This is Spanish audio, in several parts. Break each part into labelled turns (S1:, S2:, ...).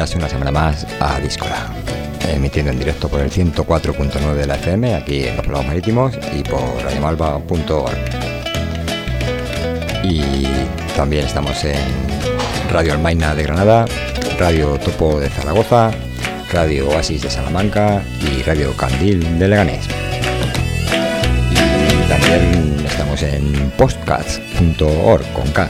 S1: bienvenidas una semana más a Díscola, emitiendo en directo por el 104.9 de la FM, aquí en los Lagos Marítimos, y por radiomalva.org. Y también estamos en Radio Almaina de Granada, Radio Topo de Zaragoza, Radio Oasis de Salamanca y Radio Candil de Leganés. Y también estamos en podcast.org con K.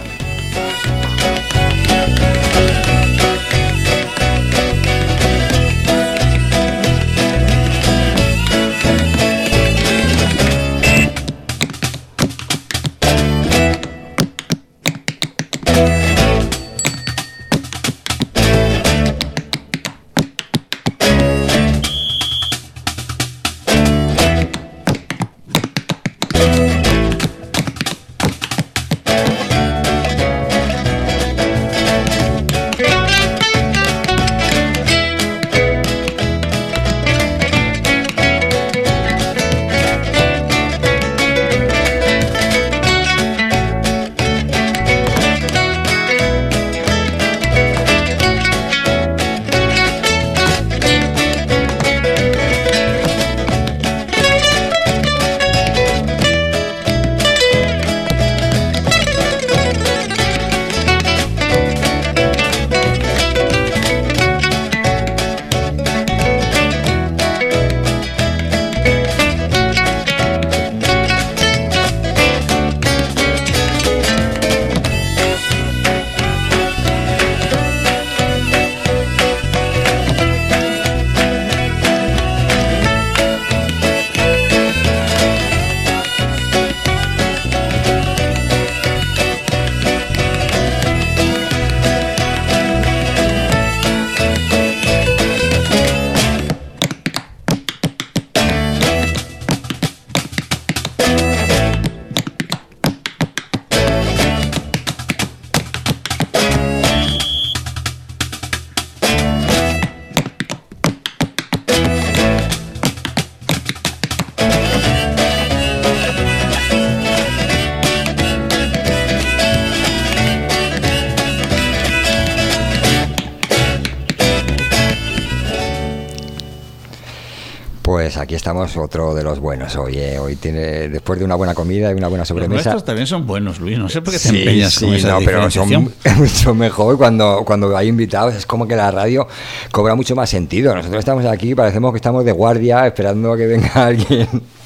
S1: Pues aquí estamos, otro de los buenos hoy. Hoy tiene, después de una buena comida y una buena sobremesa.
S2: Los nuestros también son buenos, Luis. No sé por qué te empeñas con esa diferenciación.
S1: Pero son mucho mejor cuando hay invitados. Es como que la radio cobra mucho más sentido. Nosotros estamos aquí, parecemos que estamos de guardia esperando a que venga alguien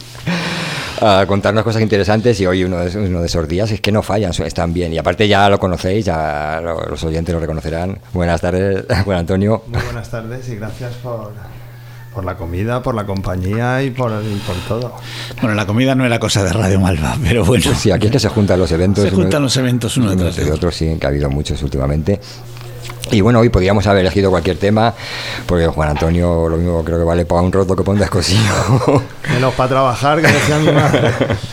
S1: a contarnos cosas interesantes, y hoy uno de esos días es que no fallan, están bien. Y aparte ya lo conocéis, ya los oyentes lo reconocerán. Buenas tardes, Juan Antonio.
S3: Muy buenas tardes y gracias por la comida, por la compañía y por todo.
S2: Bueno, la comida no era cosa de Radio Malva, pero bueno.
S1: Pues sí, aquí es que se juntan los eventos.
S2: Se juntan los eventos uno detrás de
S1: otro. Sí, que ha habido muchos últimamente. Y bueno, hoy podríamos haber elegido cualquier tema, porque Juan Antonio lo mismo creo que vale para un roto que para un descosido.
S3: Menos para trabajar, que decía mi madre.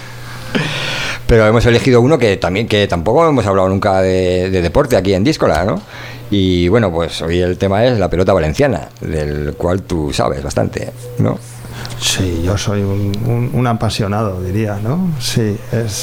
S1: Pero hemos elegido uno que tampoco hemos hablado nunca de deporte aquí en Díscola, ¿no? Y bueno, pues hoy el tema es la pelota valenciana, del cual tú sabes bastante, ¿no?
S3: Sí, yo soy un apasionado, diría, ¿no? Sí,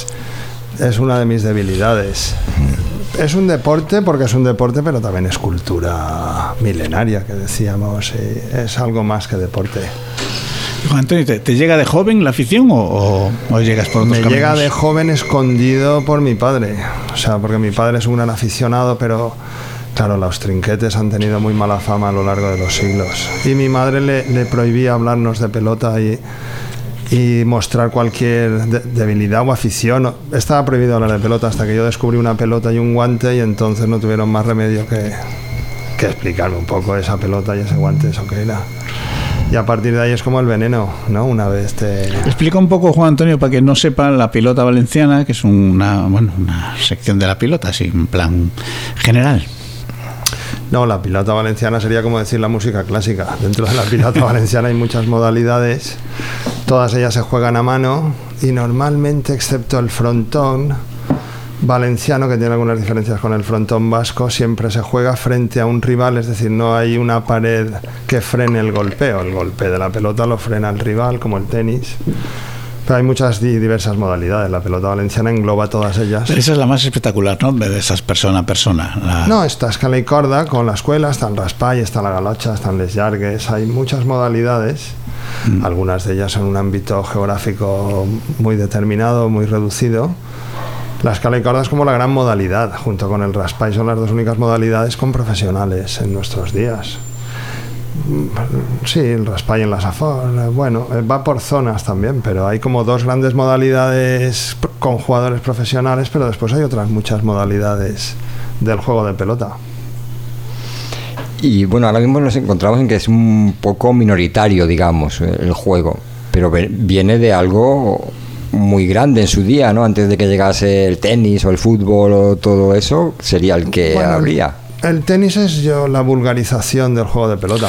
S3: es una de mis debilidades. Es un deporte porque es un deporte, pero también es cultura milenaria, que decíamos, es algo más que deporte.
S2: Juan Antonio, ¿te llega de joven la afición o llegas por otros caminos?
S3: Me llega de joven escondido por mi padre, o sea, porque mi padre es un gran aficionado, pero claro, los trinquetes han tenido muy mala fama a lo largo de los siglos. Y mi madre le prohibía hablarnos de pelota y mostrar cualquier debilidad o afición. Estaba prohibido hablar de pelota hasta que yo descubrí una pelota y un guante, y entonces no tuvieron más remedio que explicarme un poco esa pelota y ese guante, eso que era. Y a partir de ahí es como el veneno, ¿no? Una vez
S2: Explica un poco, Juan Antonio, para que no sepan, la pelota valenciana, que es una sección de la pelota, así en plan general.
S3: No, la pilota valenciana sería como decir la música clásica. Dentro de la pilota valenciana hay muchas modalidades, todas ellas se juegan a mano, y normalmente, excepto el frontón valenciano, que tiene algunas diferencias con el frontón vasco, siempre se juega frente a un rival, es decir, no hay una pared que frene el golpeo. El golpe de la pelota lo frena el rival, como el tenis. Pero hay muchas diversas modalidades. La pelota valenciana engloba todas ellas.
S2: Pero esa es la más espectacular, ¿no? De esas persona a persona.
S3: No, está escala y corda con la escuela, está el raspall, está la galocha, están les llargues. Hay muchas modalidades. Algunas de ellas en un ámbito geográfico muy determinado, muy reducido. La escala y corda es como la gran modalidad, junto con el raspall son las dos únicas modalidades con profesionales en nuestros días. Sí, el raspall en la Safor, bueno, va por zonas también, pero hay como dos grandes modalidades con jugadores profesionales, pero después hay otras muchas modalidades del juego de pelota.
S1: Y bueno, ahora mismo nos encontramos en que es un poco minoritario, digamos, el juego, pero viene de algo muy grande en su día, ¿no? Antes de que llegase el tenis o el fútbol o todo eso, sería el que habría.
S3: El tenis es la vulgarización del juego de pelota.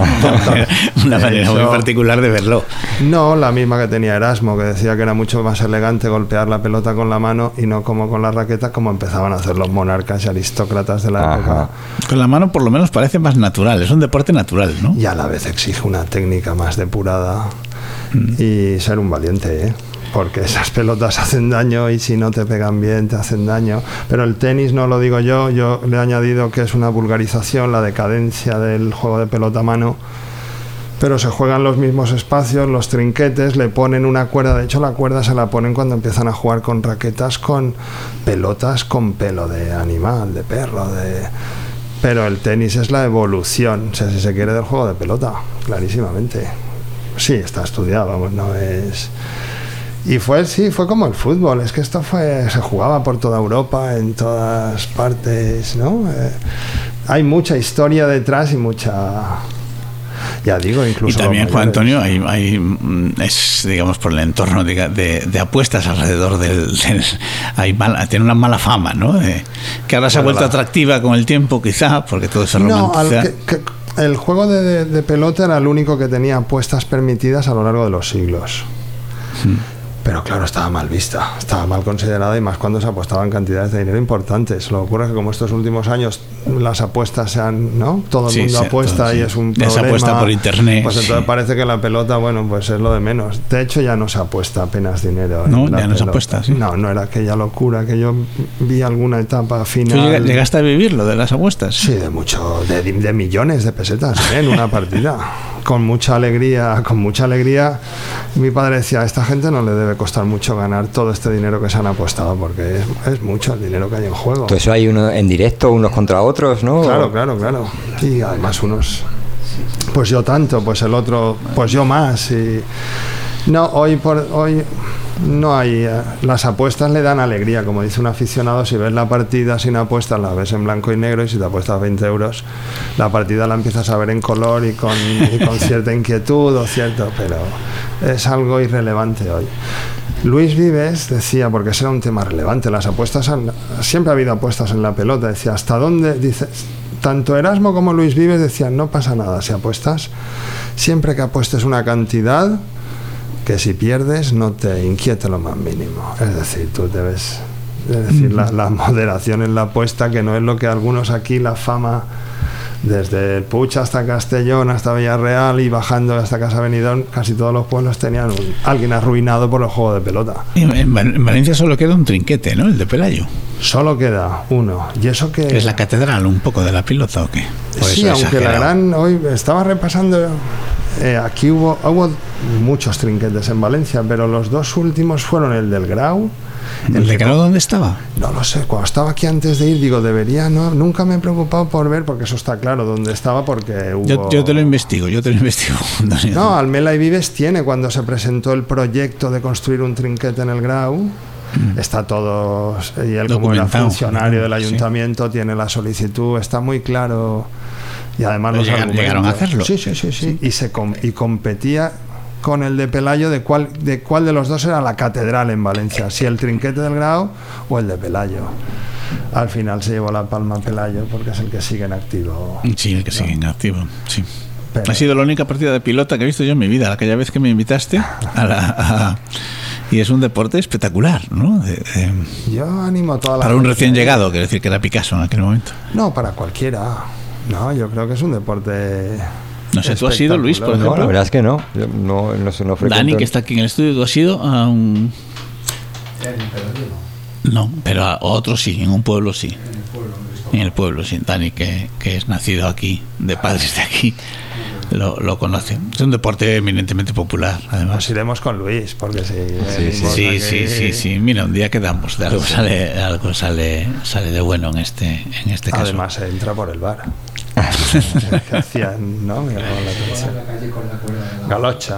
S2: Una manera muy particular de verlo.
S3: No, la misma que tenía Erasmo, que decía que era mucho más elegante golpear la pelota con la mano y no como con la raqueta, como empezaban a hacer los monarcas y aristócratas de la época.
S2: Con la mano por lo menos parece más natural, es un deporte natural, ¿no?
S3: Y a la vez exige una técnica más depurada y ser un valiente, ¿eh? Porque esas pelotas hacen daño y si no te pegan bien te hacen daño. Pero el tenis no lo digo yo le he añadido que es una vulgarización, la decadencia del juego de pelota a mano, pero se juegan los mismos espacios, los trinquetes, le ponen una cuerda, de hecho la cuerda se la ponen cuando empiezan a jugar con raquetas, con pelotas con pelo de animal, de perro, pero el tenis es la evolución, o sea, si se quiere, del juego de pelota, clarísimamente. Sí, está estudiado, vamos, no es... Y fue como el fútbol, es que esto se jugaba por toda Europa, en todas partes, ¿no? Hay mucha historia detrás y mucha... Ya digo, incluso...
S2: Y también, Juan Antonio, es, digamos, por el entorno de apuestas alrededor tiene una mala fama, ¿no? Que ahora se ha vuelto atractiva con el tiempo, quizá, porque todo se romantiza.
S3: El juego de pelota era el único que tenía apuestas permitidas a lo largo de los siglos. Pero claro, estaba mal vista, estaba mal considerada, y más cuando se apostaban cantidades de dinero importantes. Lo que ocurre es que como estos últimos años las apuestas ¿no? Todo el mundo apuesta y es un problema.
S2: Se apuesta por internet.
S3: Pues entonces parece que la pelota, bueno, pues es lo de menos. De hecho ya no se apuesta apenas dinero.
S2: No, ya no se apuesta, sí.
S3: No era aquella locura que yo vi alguna etapa final.
S2: ¿Tú llegaste a vivir lo de las apuestas?
S3: Sí, de millones de pesetas en una partida. Con mucha alegría. Mi padre decía, a esta gente no le debe costar mucho ganar todo este dinero que se han apostado, porque es mucho el dinero que hay en juego.
S1: Todo eso hay uno en directo, unos contra otros, ¿no?
S3: Claro. Y además unos, pues yo tanto, pues el otro, pues yo más. Y no, hoy no hay... las apuestas le dan alegría, como dice un aficionado. Si ves la partida sin apuestas, la ves en blanco y negro, y si te apuestas 20 euros, la partida la empiezas a ver en color y con cierta inquietud o cierto, pero es algo irrelevante hoy. Luis Vives decía, porque ese era un tema relevante, las apuestas, siempre ha habido apuestas en la pelota, decía, ¿hasta dónde? Dice, tanto Erasmo como Luis Vives decían, no pasa nada si apuestas, siempre que apuestes una cantidad que si pierdes no te inquiete lo más mínimo. Es decir, tú debes decir la moderación en la apuesta, que no es lo que algunos aquí, la fama desde el Puig hasta Castellón, hasta Villarreal y bajando hasta Casa Benidorm, casi todos los pueblos tenían alguien arruinado por el juego de pelota.
S2: Y en Valencia solo queda un trinquete, ¿no? El de Pelayo.
S3: Solo queda uno. ¿Y eso que
S2: es la catedral un poco de la pelota o qué?
S3: Sí, aunque hoy estaba repasando, aquí hubo muchos trinquetes en Valencia, pero los dos últimos fueron el del Grau.
S2: ¿El de Grau dónde estaba?
S3: No lo sé, cuando estaba aquí antes de ir, digo, nunca me he preocupado por ver, porque eso está claro dónde estaba, porque hubo...
S2: Yo te lo investigo.
S3: No, Almela y Vives tiene, cuando se presentó el proyecto de construir un trinquete en el Grau, está todo, y él como era funcionario del ayuntamiento, tiene la solicitud, está muy claro, y además los
S2: llegaron a hacerlo.
S3: Sí. Y competía con el de Pelayo de cuál de los dos era la catedral en Valencia, si el trinquete del Grau o el de Pelayo. Al final se llevó la palma Pelayo, porque es el que sigue en activo.
S2: Sí, el que sigue en activo, sí. Pero ha sido la única partida de pelota que he visto yo en mi vida, aquella vez que me invitaste y es un deporte espectacular, ¿no?
S3: Yo animo a toda la
S2: para un recién llegado, quiero decir que era Picasso en aquel momento.
S3: No, para cualquiera. No, yo creo que es un deporte
S2: No sé, ¿tú has ido, Luis, por ejemplo?
S1: No, la verdad es que no. Yo no frecuento.
S2: Dani, que está aquí en el estudio, ¿tú has ido a un...? No, pero a otro sí, en un pueblo sí. En el pueblo, sí. Dani, que es nacido aquí, de padres de aquí, lo conoce. Es un deporte eminentemente popular, además.
S3: Nos iremos con Luis, porque
S2: Sí. Mira, un día quedamos, de algo sale de bueno en este caso.
S3: Además, se entra por el bar. Que hacían, ¿no? Me llamaba la atención. Galocha,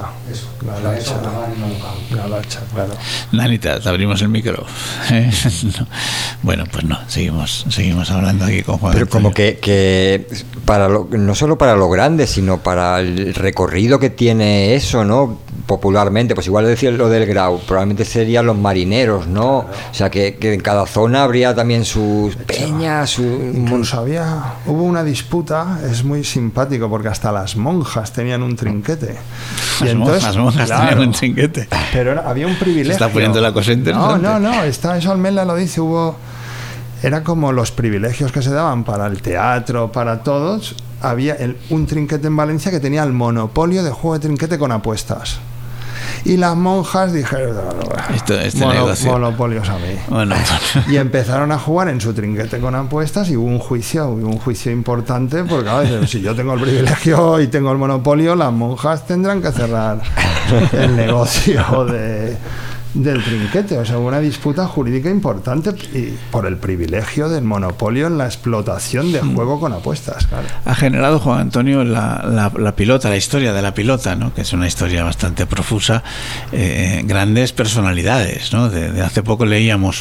S3: claro.
S2: Dani, te abrimos el micro. No. Bueno, pues no, seguimos hablando aquí con Juan.
S1: Pero
S2: Antonio.
S1: como que para no solo para lo grande, sino para el recorrido que tiene eso, ¿no? Popularmente, pues igual decir lo del Grau, probablemente serían los marineros, ¿no? Claro. O sea, que en cada zona habría también sus peñas,
S3: incluso hubo una disputa, es muy simpático, porque hasta las monjas tenían un trinquete.
S2: Las monjas tenían un trinquete.
S3: Pero había un privilegio.
S2: Se está poniendo la cosa interesante.
S3: No, eso Almela lo dice, era como los privilegios que se daban para el teatro, para todos. Había un trinquete en Valencia que tenía el monopolio de juego de trinquete con apuestas. Y las monjas dijeron, monopolios a mí. Bueno. Y empezaron a jugar en su trinquete con apuestas y hubo un juicio importante, porque a veces, si yo tengo el privilegio y tengo el monopolio, las monjas tendrán que cerrar el negocio del trinquete. O sea, hubo una disputa jurídica importante por el privilegio del monopolio en la explotación de juego con apuestas, claro.
S2: Ha generado, Juan Antonio, la pilota, la historia de la pilota, ¿no? Que es una historia bastante profusa, grandes personalidades, ¿no? De hace poco leíamos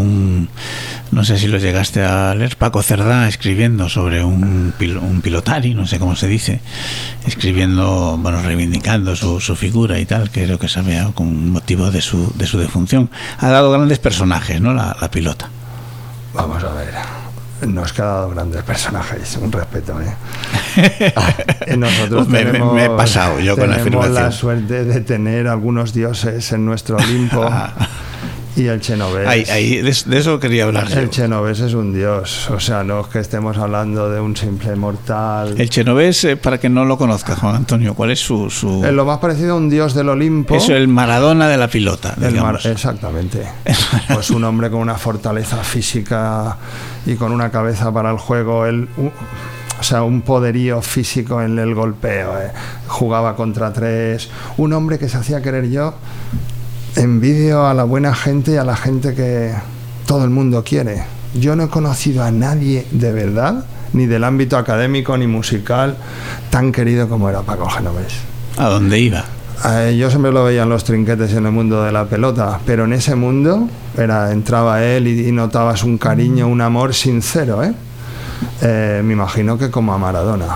S2: no sé si lo llegaste a leer, Paco Cerdá escribiendo sobre un pilotari, no sé cómo se dice, escribiendo, reivindicando su figura y tal, que creo que sabía con motivo de su defunción. Ha dado grandes personajes, ¿no? La pilota.
S3: Vamos a ver. Nos ha dado grandes personajes, un respeto, Nosotros
S2: me he pasado yo con la afirmación.
S3: Tenemos la suerte de tener algunos dioses en nuestro Olimpo. Y el Chenovés.
S2: De eso quería hablar.
S3: El Chenovés es un dios. O sea, no es que estemos hablando de un simple mortal.
S2: El Chenovés, para que no lo conozca, Juan Antonio, ¿cuál es su...?
S3: Es lo más parecido a un dios del Olimpo.
S2: Eso, el Maradona de la pilota, digamos.
S3: Exactamente. Pues un hombre con una fortaleza física y con una cabeza para el juego. O sea, un poderío físico en el golpeo. Jugaba contra tres. Un hombre que se hacía querer yo. Envidio a la buena gente y a la gente que todo el mundo quiere. Yo no he conocido a nadie de verdad, ni del ámbito académico ni musical, tan querido como era Paco Genovés.
S2: ¿A dónde iba?
S3: Yo siempre lo veía en los trinquetes en el mundo de la pelota, pero en ese mundo entraba él y notabas un cariño, un amor sincero, me imagino que como a Maradona.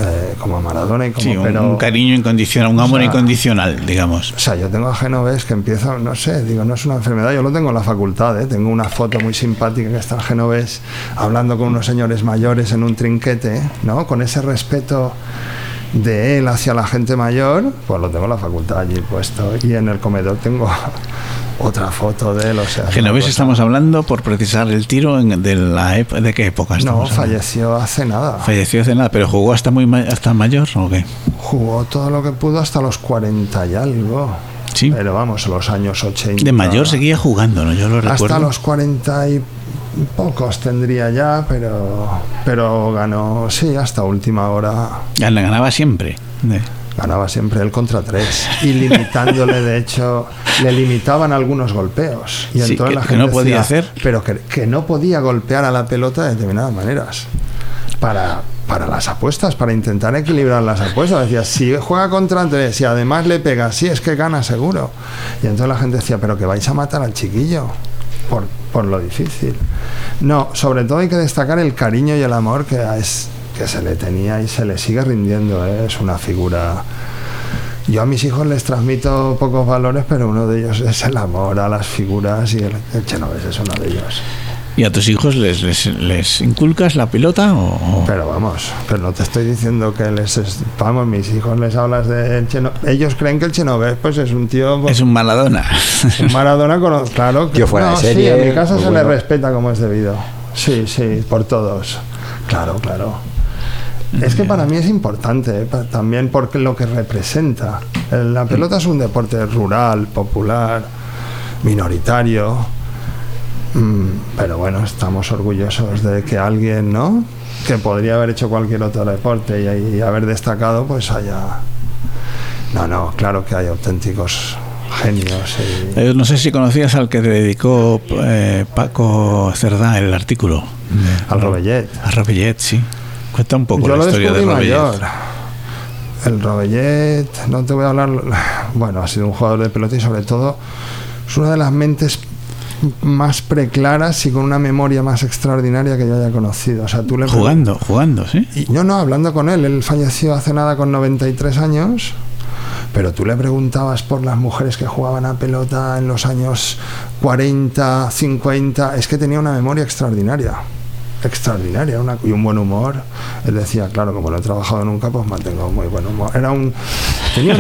S2: Sí, un cariño incondicional, un amor incondicional, digamos.
S3: O sea, yo tengo a Genovés que empieza, no sé, no es una enfermedad, yo lo tengo en la facultad, tengo una foto muy simpática que está el Genovés hablando con unos señores mayores en un trinquete, ¿no? Con ese respeto de él hacia la gente mayor, pues lo tengo en la facultad allí puesto, y en el comedor tengo otra foto de él. O sea,
S2: Genovés, estamos hablando, por precisar el tiro, ¿de qué época estamos?
S3: No, falleció hace nada.
S2: Pero jugó hasta mayor, ¿o qué?
S3: Jugó todo lo que pudo hasta los 40 y algo.
S2: Sí.
S3: Pero vamos, los años 80.
S2: De mayor seguía jugando, ¿no? Yo lo recuerdo.
S3: Hasta los 40 y pocos tendría ya, pero ganó, sí, hasta última hora.
S2: Ganaba siempre.
S3: Ganaba siempre él contra tres, y limitándole, de hecho, le limitaban algunos golpeos. Y entonces la gente
S2: no podía hacer.
S3: Pero que no podía golpear a la pelota de determinadas maneras. Para las apuestas, para intentar equilibrar las apuestas. Decía, si juega contra tres y además le pega, sí, es que gana seguro. Y entonces la gente decía, pero que vais a matar al chiquillo por lo difícil. No, sobre todo hay que destacar el cariño y el amor que se le tenía y se le sigue rindiendo. Es una figura. Yo a mis hijos les transmito pocos valores, pero uno de ellos es el amor a las figuras, y el Chenovés es uno de ellos.
S2: ¿Y a tus hijos les inculcas la pilota?
S3: Pero vamos, pero no te estoy diciendo que mis hijos les hablas de Chenovés. Ellos creen que el Chenovés pues es un tío.
S2: Es un Maradona.
S3: Un Maradona claro.
S1: Tío fuera de serie.
S3: Sí, en mi casa se le respeta como es debido. Sí, por todos. Claro. Es que para mí es importante, también porque lo que representa. La pelota es un deporte rural, popular, minoritario, pero bueno, estamos orgullosos de que alguien, ¿no?, que podría haber hecho cualquier otro deporte y haber destacado, pues haya... No, claro que hay auténticos genios.
S2: No sé si conocías al que te dedicó Paco Cerdá el artículo.
S3: Al Rovellet.
S2: Al Rovellet, sí. Cuenta un poco
S3: Yo
S2: la historia de Rovellet.
S3: Mayor. El Rovellet, no te voy a hablar... Bueno, ha sido un jugador de pelota y sobre todo es una de las mentes más preclaras y con una memoria más extraordinaria que yo haya conocido. O sea, tú le
S2: jugando, ¿sí?
S3: Y yo no, hablando con él falleció hace nada con 93 años, pero tú le preguntabas por las mujeres que jugaban a pelota en los años 40, 50, es que tenía una memoria extraordinaria, y un buen humor. Él decía, claro, como no he trabajado nunca, pues mantengo muy buen humor. Tenía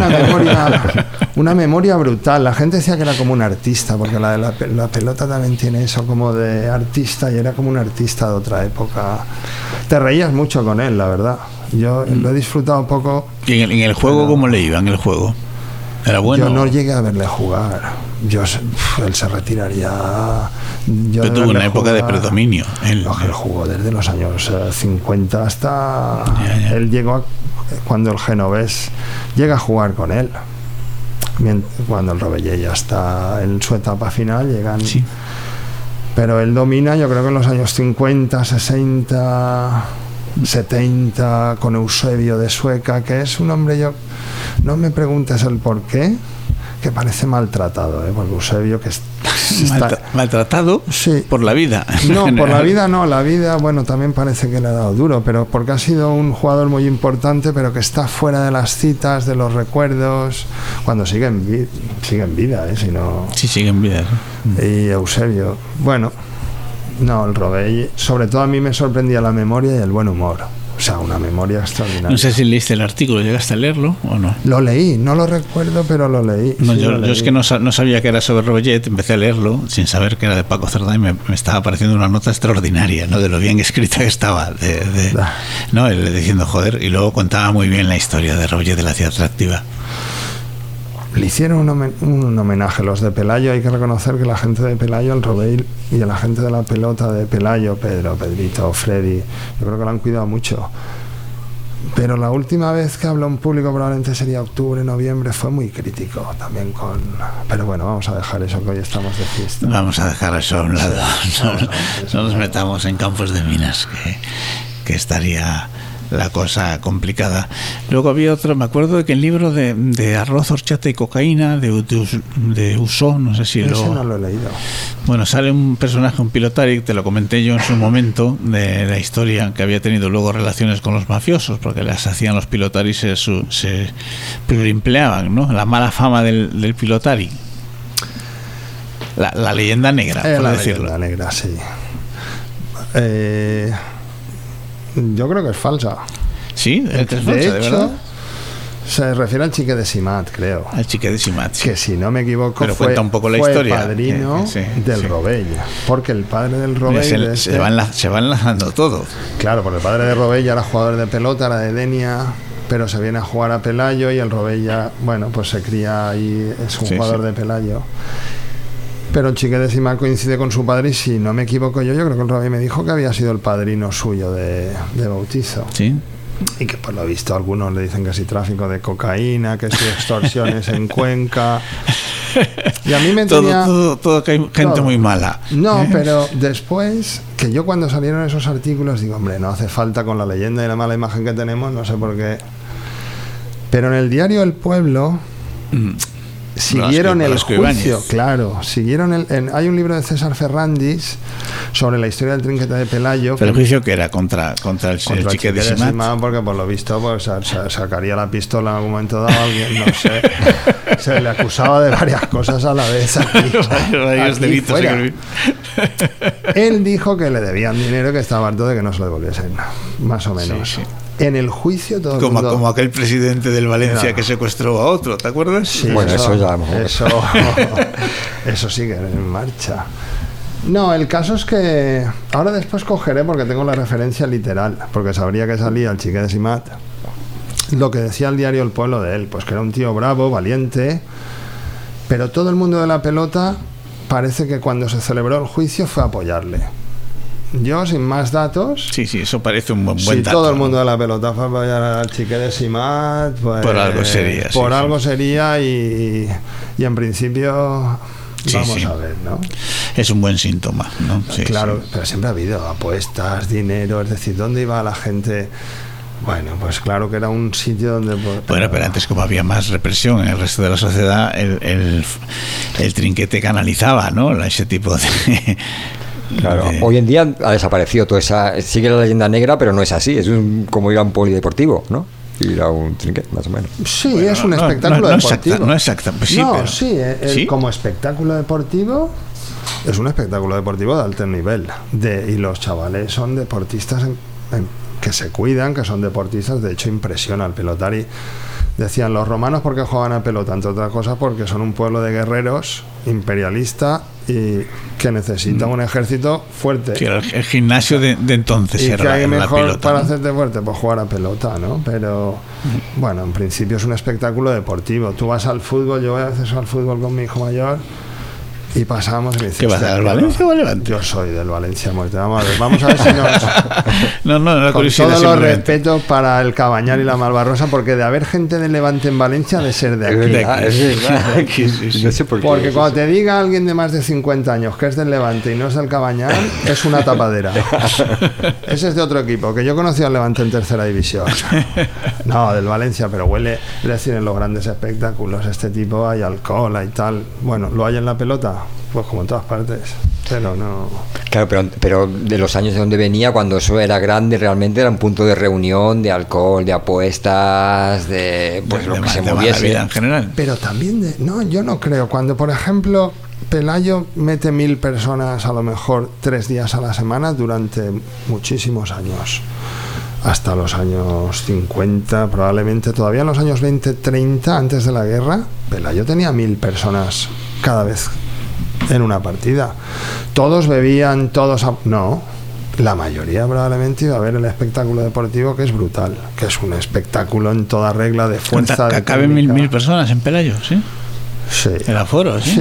S3: una memoria brutal. La gente decía que era como un artista, porque la pelota también tiene eso como de artista, y era como un artista de otra época. Te reías mucho con él, la verdad. Yo lo he disfrutado poco.
S2: ¿Y en el juego cómo le iba en el juego? ¿Era bueno?
S3: Yo no llegué a verle jugar. Él se retiraría.
S2: Pero tuvo una época de predominio.
S3: Él jugó desde los años 50 hasta... Ya. Él llegó cuando el genovés llega a jugar con él. Cuando el Rovellet ya está en su etapa final, llegan...
S2: Sí.
S3: Pero él domina, yo creo que en los años 50, 60... 70, con Eusebio de Sueca, que es un hombre, no me preguntes el por qué, que parece maltratado, porque Eusebio que está
S2: maltratado,
S3: sí,
S2: por la vida.
S3: No, por la vida no, la vida, bueno, también parece que le ha dado duro, pero porque ha sido un jugador muy importante, pero que está fuera de las citas, de los recuerdos, cuando sigue en vida, si no...
S2: Sí, sigue en vida.
S3: Y Eusebio, bueno... No, el Rovellet, sobre todo a mí me sorprendía la memoria y el buen humor. O sea, una memoria extraordinaria.
S2: No sé si leíste el artículo, ¿llegaste a leerlo o no?
S3: Lo leí, no lo recuerdo, pero lo leí.
S2: No,
S3: sí,
S2: yo
S3: leí.
S2: Es que no sabía que era sobre Rovellet, empecé a leerlo sin saber que era de Paco Cerdá y me estaba pareciendo una nota extraordinaria, ¿no?, de lo bien escrita que estaba. ¿No? Él diciendo, joder, y luego contaba muy bien la historia de Rovellet, de la ciudad atractiva.
S3: Le hicieron un homenaje. Los de Pelayo, hay que reconocer que la gente de Pelayo, el Rovellet, y la gente de la pelota de Pelayo, Pedrito, Freddy, yo creo que lo han cuidado mucho. Pero la última vez que habló en público, probablemente sería octubre, noviembre, fue muy crítico también con... Pero bueno, vamos a dejar eso, que hoy estamos de fiesta.
S2: Vamos a dejar eso a un lado. No nos metamos en campos de minas, que estaría... la cosa complicada. Luego había otro, me acuerdo de que el libro de Arroz, Horchata y Cocaína de Usó, no sé si
S3: ese no lo he leído.
S2: Bueno, sale un personaje, un pilotari, te lo comenté yo en su momento, de la historia, que había tenido luego relaciones con los mafiosos, porque las hacían los pilotaris, se pluriempleaban, ¿no? La mala fama del pilotari. La leyenda negra, por decirlo.
S3: La leyenda negra, sí. Yo creo que es falsa.
S2: Sí, es falsa, de
S3: hecho,
S2: verdad.
S3: Se refiere al Chique de Simat, creo.
S2: Al Chique de Simat, sí.
S3: Que si no me equivoco,
S2: pero cuenta un poco la historia.
S3: Padrino del Rovellet. Porque el padre del Rovellet
S2: se va enlazando todo.
S3: Claro, porque el padre de Rovellet era jugador de pelota, era de Denia, pero se viene a jugar a Pelayo y el Rovellet, bueno, pues se cría ahí, es un jugador de Pelayo. Pero el Chique de Simat coincide con su padre y si no me equivoco yo creo que el Rovellet me dijo que había sido el padrino suyo de bautizo.
S2: Sí.
S3: Y que por lo visto algunos le dicen que si tráfico de cocaína, que si extorsiones en Cuenca. Y a mí me tenía...
S2: Todo que hay gente todo muy mala.
S3: No, pero después, que yo cuando salieron esos artículos digo, hombre, no hace falta con la leyenda y la mala imagen que tenemos, no sé por qué. Pero en el diario El Pueblo... siguieron el juicio, claro, siguieron hay un libro de César Ferrandis sobre la historia del trinquete de Pelayo.
S2: Pero el juicio que era contra el Chique de Simat,
S3: porque por lo visto pues sacaría la pistola en algún momento dado, alguien, no sé, se le acusaba de varias cosas a la vez aquí fuera. Él dijo que le debían dinero, que estaba harto de que no se lo devolviesen, más o menos. Sí. En el juicio todo
S2: como aquel presidente del Valencia que secuestró a otro, ¿te acuerdas?
S3: Sí,
S1: bueno, eso
S3: ya eso sigue en marcha. No, el caso es que ahora después cogeré, porque tengo la referencia literal, porque sabría que salía el Chiquet de Simat, lo que decía el diario El Pueblo de él, pues que era un tío bravo, valiente, pero todo el mundo de la pelota parece que cuando se celebró el juicio fue a apoyarle. Yo, sin más datos...
S2: Sí, eso parece un buen dato.
S3: Si todo el mundo de la pelota fue a apoyar al Chiquet de Simat, pues...
S2: Por algo sería.
S3: Por algo sería y en principio... Vamos a ver, ¿no?
S2: Es un buen síntoma, ¿no? Sí,
S3: claro, pero siempre ha habido apuestas, dinero, es decir, ¿dónde iba la gente? Bueno, pues claro que era un sitio donde...
S2: Bueno, pero antes, como había más represión en el resto de la sociedad, el trinquete canalizaba, ¿no? Ese tipo de...
S1: Claro, hoy en día ha desaparecido toda esa... Sigue la leyenda negra, pero no es así, es como ir a un polideportivo, ¿no? Ir a un trinquete, más o menos.
S3: Sí, bueno, es un espectáculo deportivo.
S2: No exacta, pues sí,
S3: no,
S2: pero...
S3: sí, como espectáculo deportivo es un espectáculo deportivo de alto nivel. Y los chavales son deportistas que se cuidan, que son deportistas, de hecho impresiona el pelotari. Decían los romanos porque jugaban a pelota, entre otras cosas porque son un pueblo de guerreros imperialista y que necesita un ejército fuerte.
S2: Sí, el gimnasio de entonces
S3: y
S2: era
S3: que hay mejor
S2: pelota,
S3: para
S2: ¿no?
S3: hacerte fuerte, pues jugar a pelota, ¿no? Pero bueno, en principio es un espectáculo deportivo. Tú vas al fútbol, yo voy a veces al fútbol con mi hijo mayor y pasamos y me dices,
S2: ¿qué vas al Valencia o al Levante?
S3: Yo soy del Valencia muerte. Vamos a ver si nos...
S2: no,
S3: con todos los respetos para el Cabañal y la Malvarrosa, porque de haber gente del Levante en Valencia, de ser de aquí.
S1: No sé por qué.
S3: Porque cuando te diga alguien de más de 50 años que es del Levante y no es del Cabañal, es una tapadera. Ese es de otro equipo, que yo conocí al Levante en tercera división. No, del Valencia, pero huele, es decir, en los grandes espectáculos, este tipo hay alcohol, hay tal. Bueno, ¿lo hay en la pelota? Pues como en todas partes, pero no...
S1: Claro, pero de los años de donde venía, cuando eso era grande, realmente era un punto de reunión, de alcohol, de apuestas, de pues lo que se moviese.
S2: Vida en general.
S3: Pero también no, yo no creo. Cuando, por ejemplo, Pelayo mete 1000 personas a lo mejor 3 días a la semana durante muchísimos años, hasta los años 50, probablemente todavía en los años 20, 30, antes de la guerra, Pelayo tenía 1000 personas cada vez en una partida. Todos bebían, no, la mayoría probablemente iba a ver el espectáculo deportivo, que es brutal, que es un espectáculo en toda regla de fuerza.
S2: ¿Caben 1000 personas en Pelayo? Sí.
S3: Sí.
S2: El aforo, ¿sí?
S3: Sí,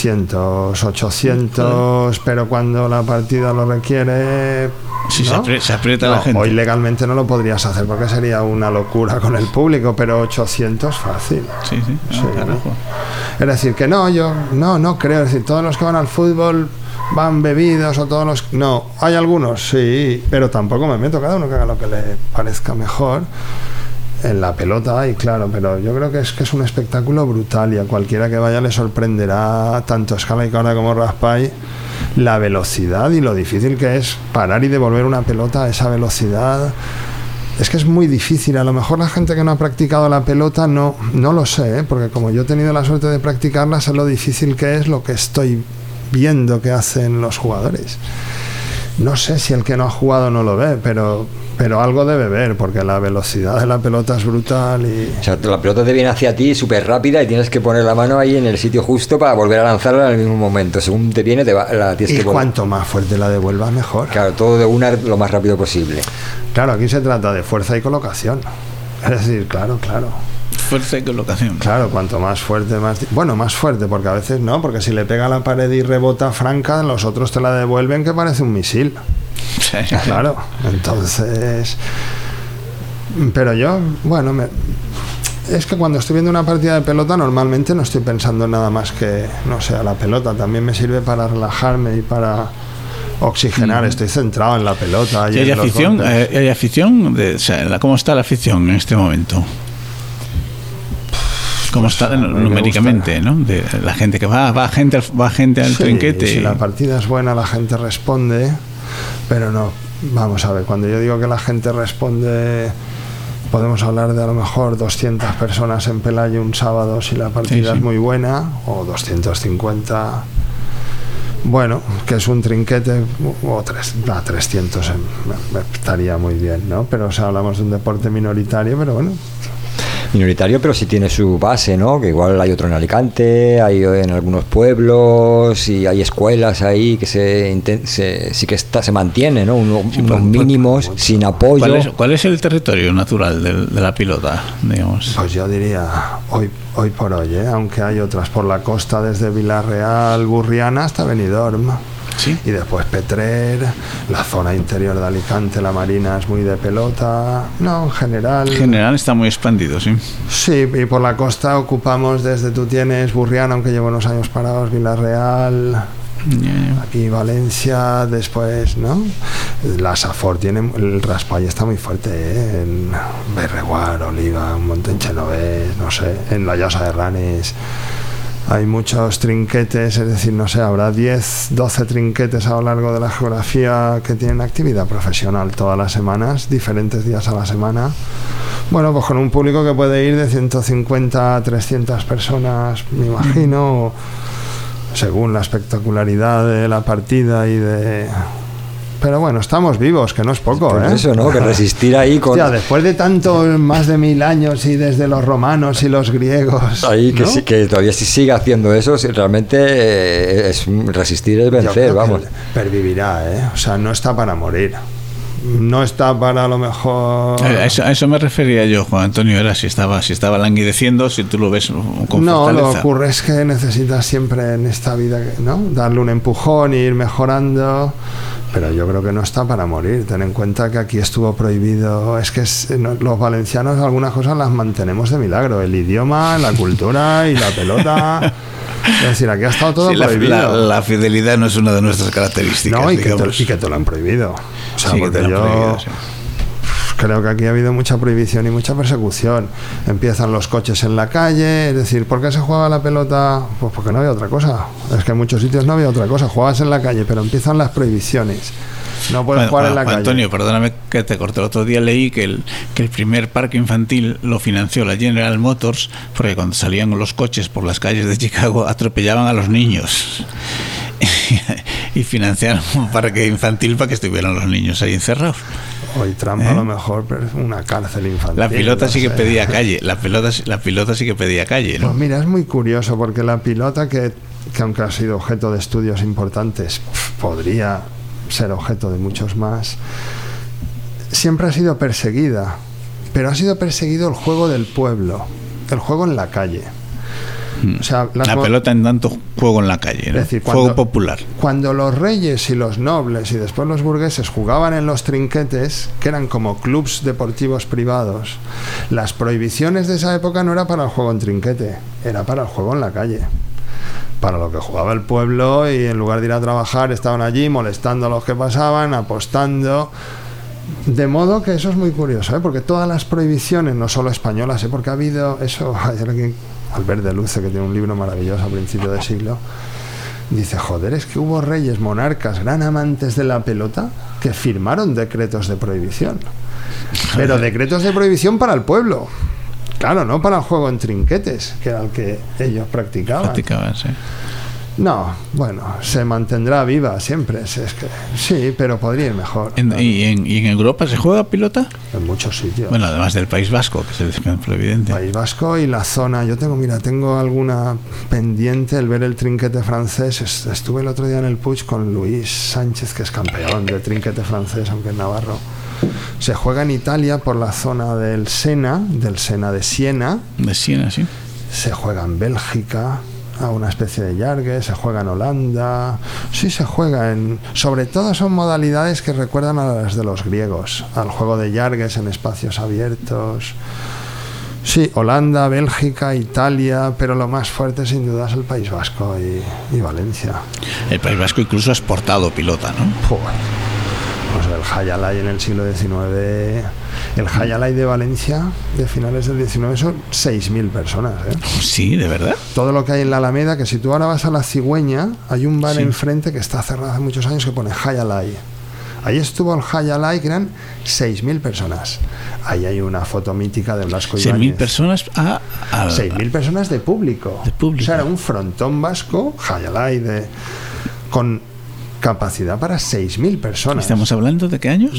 S3: 800, pero cuando la partida lo requiere...
S2: Sí,
S3: ¿no?
S2: se aprieta la gente.
S3: Hoy legalmente no lo podrías hacer porque sería una locura con el público, pero 800 fácil.
S2: Sí.
S3: Es decir, que yo no creo, es decir, todos los que van al fútbol van bebidos o todos los... No, hay algunos, sí, pero tampoco me meto, cada uno que haga lo que le parezca mejor. En la pelota hay, claro, pero yo creo que es un espectáculo brutal y a cualquiera que vaya le sorprenderá tanto Scala y Cora como Raspall la velocidad y lo difícil que es parar y devolver una pelota a esa velocidad. Es que es muy difícil. A lo mejor la gente que no ha practicado la pelota no lo sé, porque como yo he tenido la suerte de practicarla, sé lo difícil que es lo que estoy viendo que hacen los jugadores. No sé si el que no ha jugado no lo ve, pero algo debe ver, porque la velocidad de la pelota es brutal y...
S1: O sea, la pelota te viene hacia ti súper rápida y tienes que poner la mano ahí en el sitio justo para volver a lanzarla en el mismo momento. Según te viene, la tienes que...
S3: Y cuanto más fuerte la devuelvas, mejor.
S1: Claro, todo de una lo más rápido posible.
S3: Claro, aquí se trata de fuerza y colocación. Es decir, claro.
S2: Fuerza y colocación.
S3: Claro, cuanto más fuerte, más fuerte, porque a veces no, porque si le pega a la pared y rebota franca, los otros te la devuelven que parece un misil.
S2: Sí.
S3: Claro, entonces... Pero yo, es que cuando estoy viendo una partida de pelota normalmente no estoy pensando en nada más que, no sé, a la pelota. También me sirve para relajarme y para oxigenar. Estoy centrado en la pelota.
S2: ¿Y hay afición? ¿Hay afición? ¿Cómo está la afición en este momento? ¿Cómo está numéricamente, ¿no? De la gente que va gente al trinquete.
S3: Si la partida es buena, la gente responde, pero no. Vamos a ver, cuando yo digo que la gente responde, podemos hablar de a lo mejor 200 personas en Pelayo un sábado si la partida es muy buena, o 250. Bueno, que es un trinquete, o 300 estaría muy bien, ¿no? Pero hablamos de un deporte minoritario, pero bueno.
S1: Minoritario, pero sí tiene su base, ¿no? Que igual hay otro en Alicante, hay en algunos pueblos y hay escuelas ahí que sí que se mantiene, ¿no? Unos mínimos sin apoyo.
S2: ¿Cuál es el territorio natural de la pilota, digamos?
S3: Pues yo diría hoy por hoy, aunque hay otras por la costa desde Villarreal, Burriana hasta Benidorm.
S2: ¿Sí?
S3: Y después Petrer, la zona interior de Alicante, la Marina es muy de pelota. No, en general...
S2: En general está muy expandido, sí.
S3: Sí, y por la costa ocupamos desde, tú tienes Burriana, aunque llevo unos años parados, Villarreal, aquí Valencia, después, ¿no? La Safor tiene... El Raspall está muy fuerte, en Berreguar, Oliva, Montenchenovés, no sé, en la Llosa de Ranes... Hay muchos trinquetes, es decir, no sé, habrá 10, 12 trinquetes a lo largo de la geografía que tienen actividad profesional todas las semanas, diferentes días a la semana. Bueno, pues con un público que puede ir de 150 a 300 personas, me imagino, según la espectacularidad de la partida y de... Pero bueno, estamos vivos, que no es poco,
S1: pues eso, ¿no? Que resistir ahí con...
S3: Hostia, después de tanto, más de 1000 años y desde los romanos y los griegos...
S1: Ahí que,
S3: ¿no?
S1: sí, que todavía sí sigue haciendo eso, realmente es resistir es vencer, vamos.
S3: Pervivirá, ¿eh? O sea, no está para morir. No está para, a lo mejor...
S2: A eso me refería yo, Juan Antonio, era si estaba languideciendo, si tú lo ves con
S3: no,
S2: fortaleza.
S3: lo que ocurre es que necesitas siempre en esta vida, ¿no? Darle un empujón e ir mejorando... Pero yo creo que no está para morir. Ten en cuenta que aquí estuvo prohibido. Es que los valencianos algunas cosas las mantenemos de milagro. El idioma, la cultura y la pelota. Es decir, aquí ha estado todo prohibido.
S2: La fidelidad no es una de nuestras características.
S3: No, y que te lo han prohibido. O sea,
S2: sí,
S3: porque
S2: que te lo han prohibido, sí.
S3: Creo que aquí ha habido mucha prohibición y mucha persecución. Empiezan los coches en la calle, es decir, ¿por qué se juega la pelota? Pues porque no había otra cosa. Es que en muchos sitios no había otra cosa. Jugabas en la calle, pero empiezan las prohibiciones. No puedes jugar en la calle.
S2: Antonio, perdóname que te corté. El otro día leí que el primer parque infantil lo financió la General Motors, porque cuando salían los coches por las calles de Chicago atropellaban a los niños. Y financiaron un parque infantil para que estuvieran los niños ahí encerrados.
S3: Hoy Trump a lo mejor, pero es una cárcel infantil.
S2: La pilota sí que pedía calle. La pilota sí que pedía calle, ¿no?
S3: Pues mira, es muy curioso porque la pilota que aunque ha sido objeto de estudios importantes, podría ser objeto de muchos más, siempre ha sido perseguida, pero ha sido perseguido el juego del pueblo, el juego en la calle. O sea,
S2: la pelota en tanto juego en la calle, ¿no? Es decir, juego popular.
S3: Cuando los reyes y los nobles y después los burgueses jugaban en los trinquetes, que eran como clubs deportivos privados, las prohibiciones de esa época no era para el juego en trinquete, era para el juego en la calle, para lo que jugaba el pueblo, y en lugar de ir a trabajar estaban allí molestando a los que pasaban, apostando. De modo que eso es muy curioso, ¿eh? Porque todas las prohibiciones, no solo españolas, ¿eh? Porque ha habido eso, Albert de Luce, que tiene un libro maravilloso a principio de siglo, dice, joder, es que hubo reyes, monarcas, gran amantes de la pelota, que firmaron decretos de prohibición, pero decretos de prohibición para el pueblo, claro, no para el juego en trinquetes, que era el que ellos practicaban,
S2: sí.
S3: No, bueno, se mantendrá viva siempre. Es que sí, pero podría ir mejor.
S2: ¿Y en Europa se juega pelota?
S3: En muchos sitios.
S2: Bueno, además del País Vasco, que es el ejemplo evidente.
S3: País Vasco y la zona. Yo tengo alguna pendiente, el ver el trinquete francés. Estuve el otro día en el Puig con Luis Sánchez, que es campeón de trinquete francés, aunque es navarro. Se juega en Italia por la zona del Sena de Siena.
S2: De Siena, sí.
S3: Se juega en Bélgica, a una especie de Yargue, se juega en Holanda, sí se juega sobre todo son modalidades que recuerdan a las de los griegos, al juego de Yargues en espacios abiertos. Sí, Holanda, Bélgica, Italia, pero lo más fuerte sin duda es el País Vasco y Valencia. El
S2: País Vasco incluso ha exportado pilota, ¿no?
S3: Pues el Hayalay en el siglo XIX, el Hayalay de Valencia de finales del XIX son 6.000 personas, ¿eh?
S2: Sí, ¿de verdad?
S3: Todo lo que hay en la Alameda, que si tú ahora vas a la Cigüeña, hay un bar enfrente que está cerrado hace muchos años que pone Hayalay. Ahí estuvo el Hayalay, que eran 6.000 personas. Ahí hay una foto mítica de Blasco Ibáñez.
S2: 6.000 personas
S3: 6.000 personas de público.
S2: De público.
S3: O sea, era un frontón vasco, Hayalay, con capacidad para 6.000 personas.
S2: ¿Estamos hablando de qué años?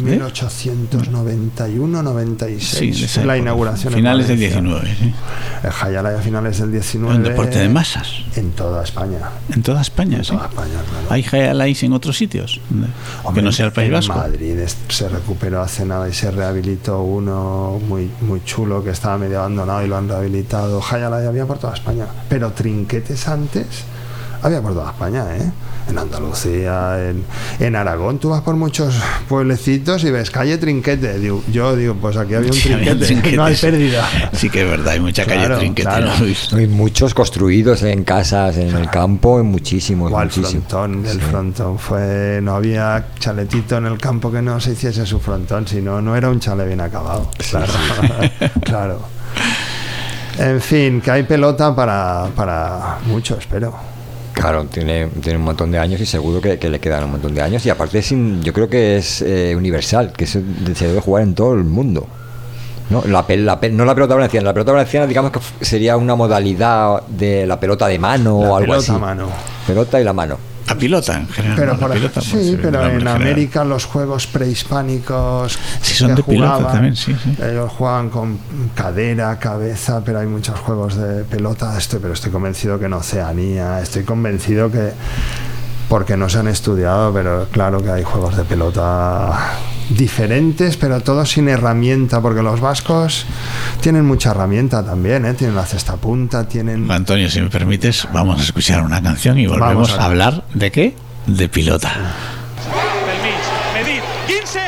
S3: 1891-96.
S2: Sí,
S3: la inauguración.
S2: Finales del 19. Sí.
S3: El Jaya Alai a finales del 19.
S2: Un deporte de masas.
S3: En toda España.
S2: En toda España, sí.
S3: Toda España, claro.
S2: ¿Hay Jaya Alai en otros sitios? Aunque no sea el País Vasco.
S3: En Madrid se recuperó hace nada y se rehabilitó uno muy, muy chulo que estaba medio abandonado y lo han rehabilitado. Jaya Alai había por toda España. Pero trinquetes antes había por toda España, ¿eh? En Andalucía, en Aragón, tú vas por muchos pueblecitos y ves calle Trinquete. Yo digo, pues aquí había un trinquete, no hay pérdida.
S2: Sí que es verdad, hay mucha calle Trinquete.
S3: Claro.
S1: Hay muchos construidos en casas, en el campo, en muchísimos.
S3: O el frontón, frontón no había chaletito en el campo que no se hiciese su frontón, sino no era un chalet bien acabado. Claro, claro. En fin, que hay pelota para mucho, espero.
S1: Claro, tiene un montón de años y seguro que le quedan un montón de años. Y aparte yo creo que es universal, que se debe jugar en todo el mundo. No la pelota valenciana. La pelota valenciana, digamos que sería una modalidad de la pelota de mano o algo así. Pelota y la mano.
S2: La pilota en general.
S3: Pero, pero en América los juegos prehispánicos
S2: son de pelota también, sí.
S3: Ellos juegan con cadera, cabeza, pero hay muchos juegos de pelota. Pero estoy convencido que en Oceanía, estoy convencido que, porque no se han estudiado, pero claro que hay juegos de pelota diferentes, pero todos sin herramienta, porque los vascos tienen mucha herramienta también, ¿eh? Tienen la cesta punta, tienen...
S2: Antonio, si me permites, vamos a escuchar una canción y volvemos a hablar ¿de qué? De pilota.
S4: Medir, 15.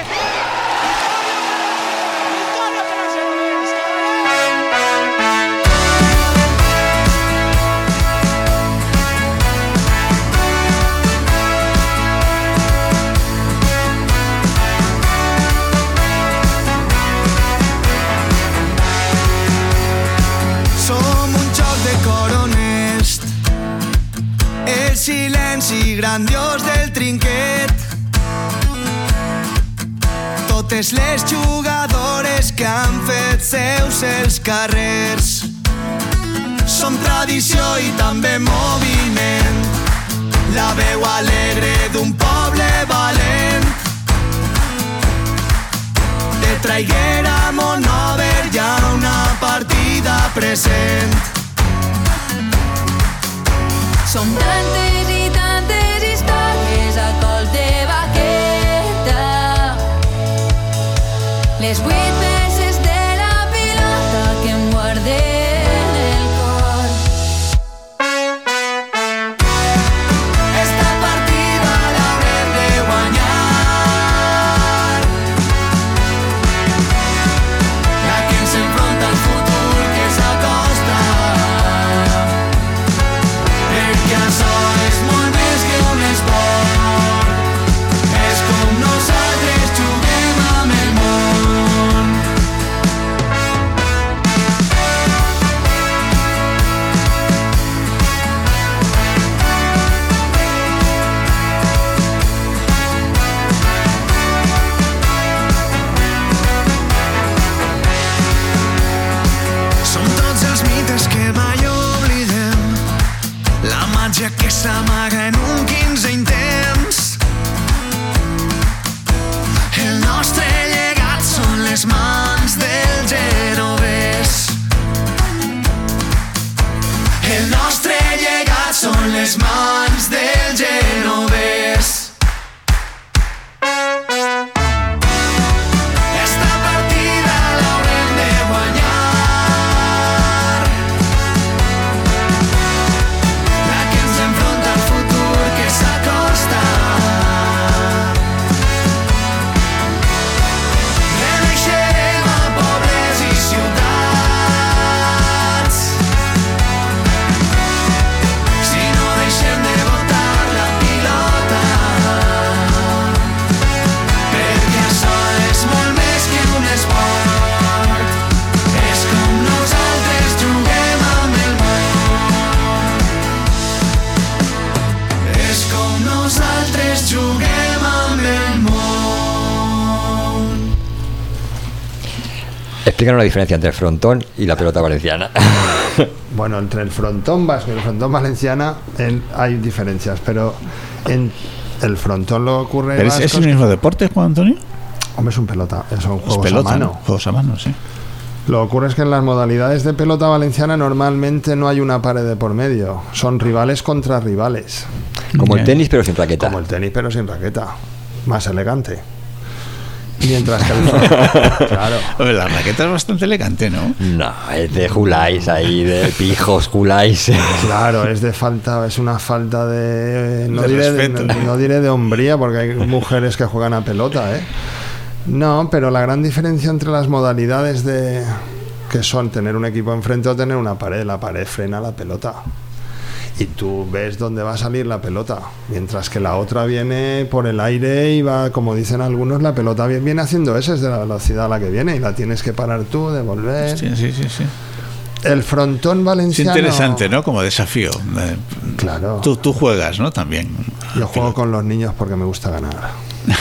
S5: Silenci grandiós del trinquet, totes les jugadores que han fet seus els carrers. Som tradició i també moviment, la veu alegre d'un poble valent. De Traiguera a Montnover hi ha una partida present.
S6: Som tantes i tantes històries a cols de baqueta, les 8 peces de la pilota que em guarden el cor.
S5: Esta partida l'haurem de guanyar, la que ens enfronta al futur que s'acosta. Que això és molt més que un esport, és com nosaltres juguem amb el món. Són tots els mites que mai oblidem, la màgia que s'amaga en un 15 intens. El nostre llegat són les mans del genovès. El nostre llegat són les mans del genovès. Esta partida l'haurem de guanyar, la que ens enfronta al futur que s'acosta. Renaixerem a pobles i ciutats si no deixem de botar la pilota, perquè això és molt més que un esport, és com nosaltres juguem amb el món. És com nosaltres juguem amb el món.
S1: Explícanos la diferencia entre el frontón y la pelota valenciana.
S3: Bueno, entre el frontón vasco y el frontón valenciana hay diferencias, pero El frontón lo ocurre...
S2: ¿Pero es el mismo deporte, Juan Antonio?
S3: Hombre, es un pelota, son
S2: Es
S3: juegos
S2: pelota,
S3: a mano.
S2: ¿no? Juegos a mano, sí.
S3: Lo que ocurre es que en las modalidades de pelota valenciana normalmente no hay una pared de por medio. Son rivales contra rivales.
S1: Como el
S2: Ya.
S1: tenis, pero sin raqueta.
S3: Como el tenis, pero sin raqueta. Más elegante. Mientras que el claro.
S2: Hombre, la raqueta es bastante elegante, ¿no?
S1: No, es de Julais ahí, de pijos Julais.
S3: Claro, es de falta, es una falta de no,
S2: De
S3: diré,
S2: respeto.
S3: no diré de hombría, porque hay mujeres que juegan a pelota, ¿eh? No, pero la gran diferencia entre las modalidades de que son tener un equipo enfrente o tener una pared, la pared frena la pelota. Y tú ves dónde va a salir la pelota, mientras que la otra viene por el aire y va, como dicen algunos, la pelota viene haciendo S de la velocidad a la que viene y la tienes que parar tú, devolver.
S2: Sí, sí, sí, sí.
S3: El frontón
S2: Es
S3: valenciano...
S2: interesante, ¿no? Como desafío.
S3: Claro.
S2: Tú juegas, ¿no? También.
S3: Yo juego con los niños porque me gusta ganar.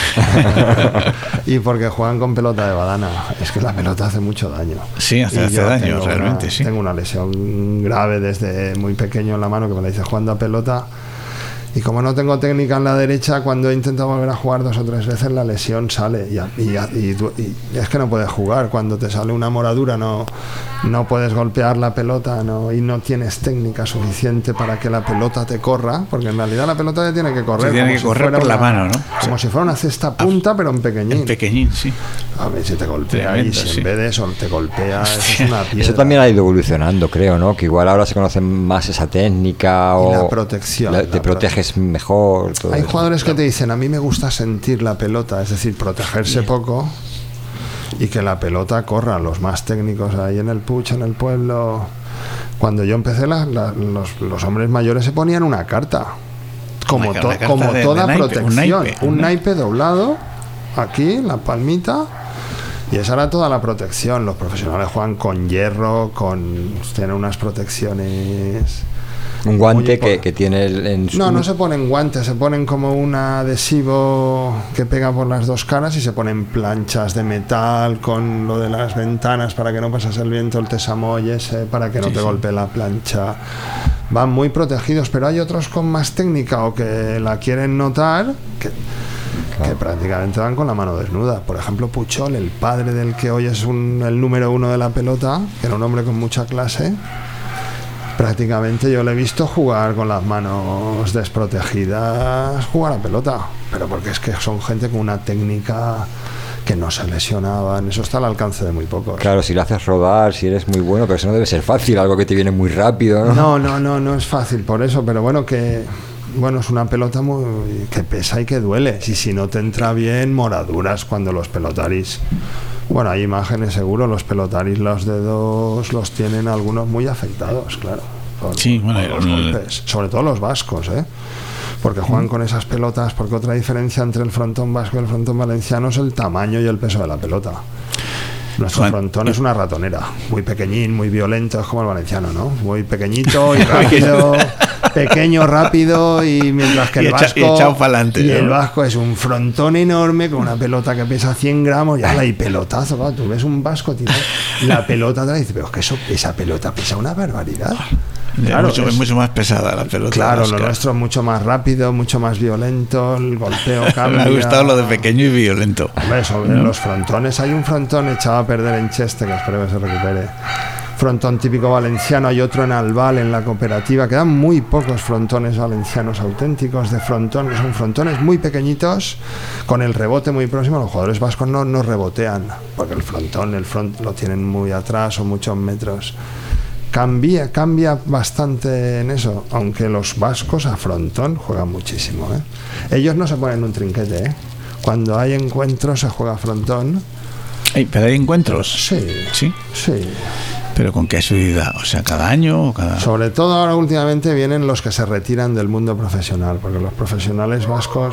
S3: Y porque juegan con pelota de badana. Es que la pelota hace mucho daño.
S2: Sí, hace
S3: Y yo
S2: daño,
S3: tengo
S2: realmente, sí.
S3: Tengo una lesión grave desde muy pequeño en la mano que me la hice jugando a pelota. Y como no tengo técnica en la derecha, cuando he intentado volver a jugar 2 o 3 veces, la lesión sale. Y es que no puedes jugar. Cuando te sale una moradura, no puedes golpear la pelota, y no tienes técnica suficiente para que la pelota te corra. Porque en realidad la pelota te tiene que correr.
S2: Se tiene
S3: como
S2: que
S3: si
S2: correr
S3: fuera
S2: por la mano, ¿no?
S3: Como si fuera una cesta punta, pero en pequeñín.
S2: En pequeñín, sí.
S3: A ver si te golpea
S2: Tremendo,
S3: y si
S2: sí.
S3: en vez de eso te golpea, eso es una piedra.
S1: Eso también ha ido evolucionando, creo, ¿no? Que igual ahora se conoce más esa técnica
S3: Y
S1: o
S3: la protección,
S1: te
S3: la
S1: proteges mejor. Todo
S3: Hay
S1: eso.
S3: jugadores que te dicen, a mí me gusta sentir la pelota, es decir, protegerse poco y que la pelota corra. Los más técnicos ahí en el Puig, en el pueblo. Cuando yo empecé, los hombres mayores se ponían una carta. Como,
S2: Una carta
S3: como
S2: de
S3: toda
S2: naipe,
S3: protección.
S2: un
S3: Un
S2: naipe.
S3: naipe doblado, aquí, la palmita. Y esa era toda la protección. Los profesionales juegan con hierro, tienen unas protecciones...
S1: Un guante
S3: Muy
S1: que tiene
S3: No se ponen guantes, se ponen como un adhesivo que pega por las dos caras y se ponen planchas de metal con lo de las ventanas para que no pasase el viento, el tesamoy ese, para que no te golpee la plancha. Van muy protegidos, pero hay otros con más técnica o que la quieren notar que prácticamente van con la mano desnuda. Por ejemplo, Puchol, el padre del que hoy es el número 1 de la pelota, que era un hombre con mucha clase. Prácticamente yo le he visto jugar con las manos desprotegidas, jugar a pelota, pero porque es que son gente con una técnica que no se lesionaban, eso está al alcance de muy pocos.
S1: Claro, si lo haces rodar, si eres muy bueno, pero eso no debe ser fácil, algo que te viene muy rápido, ¿no?
S3: No es fácil por eso, pero bueno, es una pelota que pesa y que duele. Si no te entra bien, moraduras cuando los pelotaris... Bueno, hay imágenes seguro, los pelotaris, los dedos los tienen algunos muy afectados, claro.
S2: Sí, bueno,
S3: los golpes. Sobre todo los vascos, ¿eh? Porque juegan con esas pelotas, porque otra diferencia entre el frontón vasco y el frontón valenciano es el tamaño y el peso de la pelota. Nuestro frontón es una ratonera, muy pequeñín, muy violento, es como el valenciano, ¿no? Muy pequeñito y rápido, pequeño, rápido, y mientras que el vasco...
S2: Y echado pa'lante,
S3: y el
S2: ¿no?
S3: vasco es un frontón enorme con una pelota que pesa 100 gramos y pelotazo, claro, tú ves un vasco, tío, la pelota te dice, pero es que esa pelota pesa una barbaridad. Claro,
S2: Es mucho más pesada la pelota.
S3: Claro,
S2: Oscar.
S3: lo nuestro es mucho más rápido, mucho más violento, el golpeo cambia.
S2: Me ha gustado lo de pequeño y violento.
S3: Hombre, sobre los frontones, hay un frontón echado a perder en Cheste, que espero que se recupere. Frontón típico valenciano, hay otro en Albal, en la cooperativa. Quedan muy pocos frontones valencianos auténticos de frontón. Son frontones muy pequeñitos, con el rebote muy próximo. Los jugadores vascos no rebotean, porque el front lo tienen muy atrás o muchos metros. Cambia bastante en eso, aunque los vascos a frontón juegan muchísimo, ¿eh? Ellos no se ponen un trinquete, ¿eh? Cuando hay encuentros se juega a frontón.
S2: ¿Pero hay encuentros?
S3: Sí.
S2: ¿Pero con qué asiduidad? O sea, ¿cada año o cada...?
S3: Sobre todo ahora últimamente vienen los que se retiran del mundo profesional, porque los profesionales vascos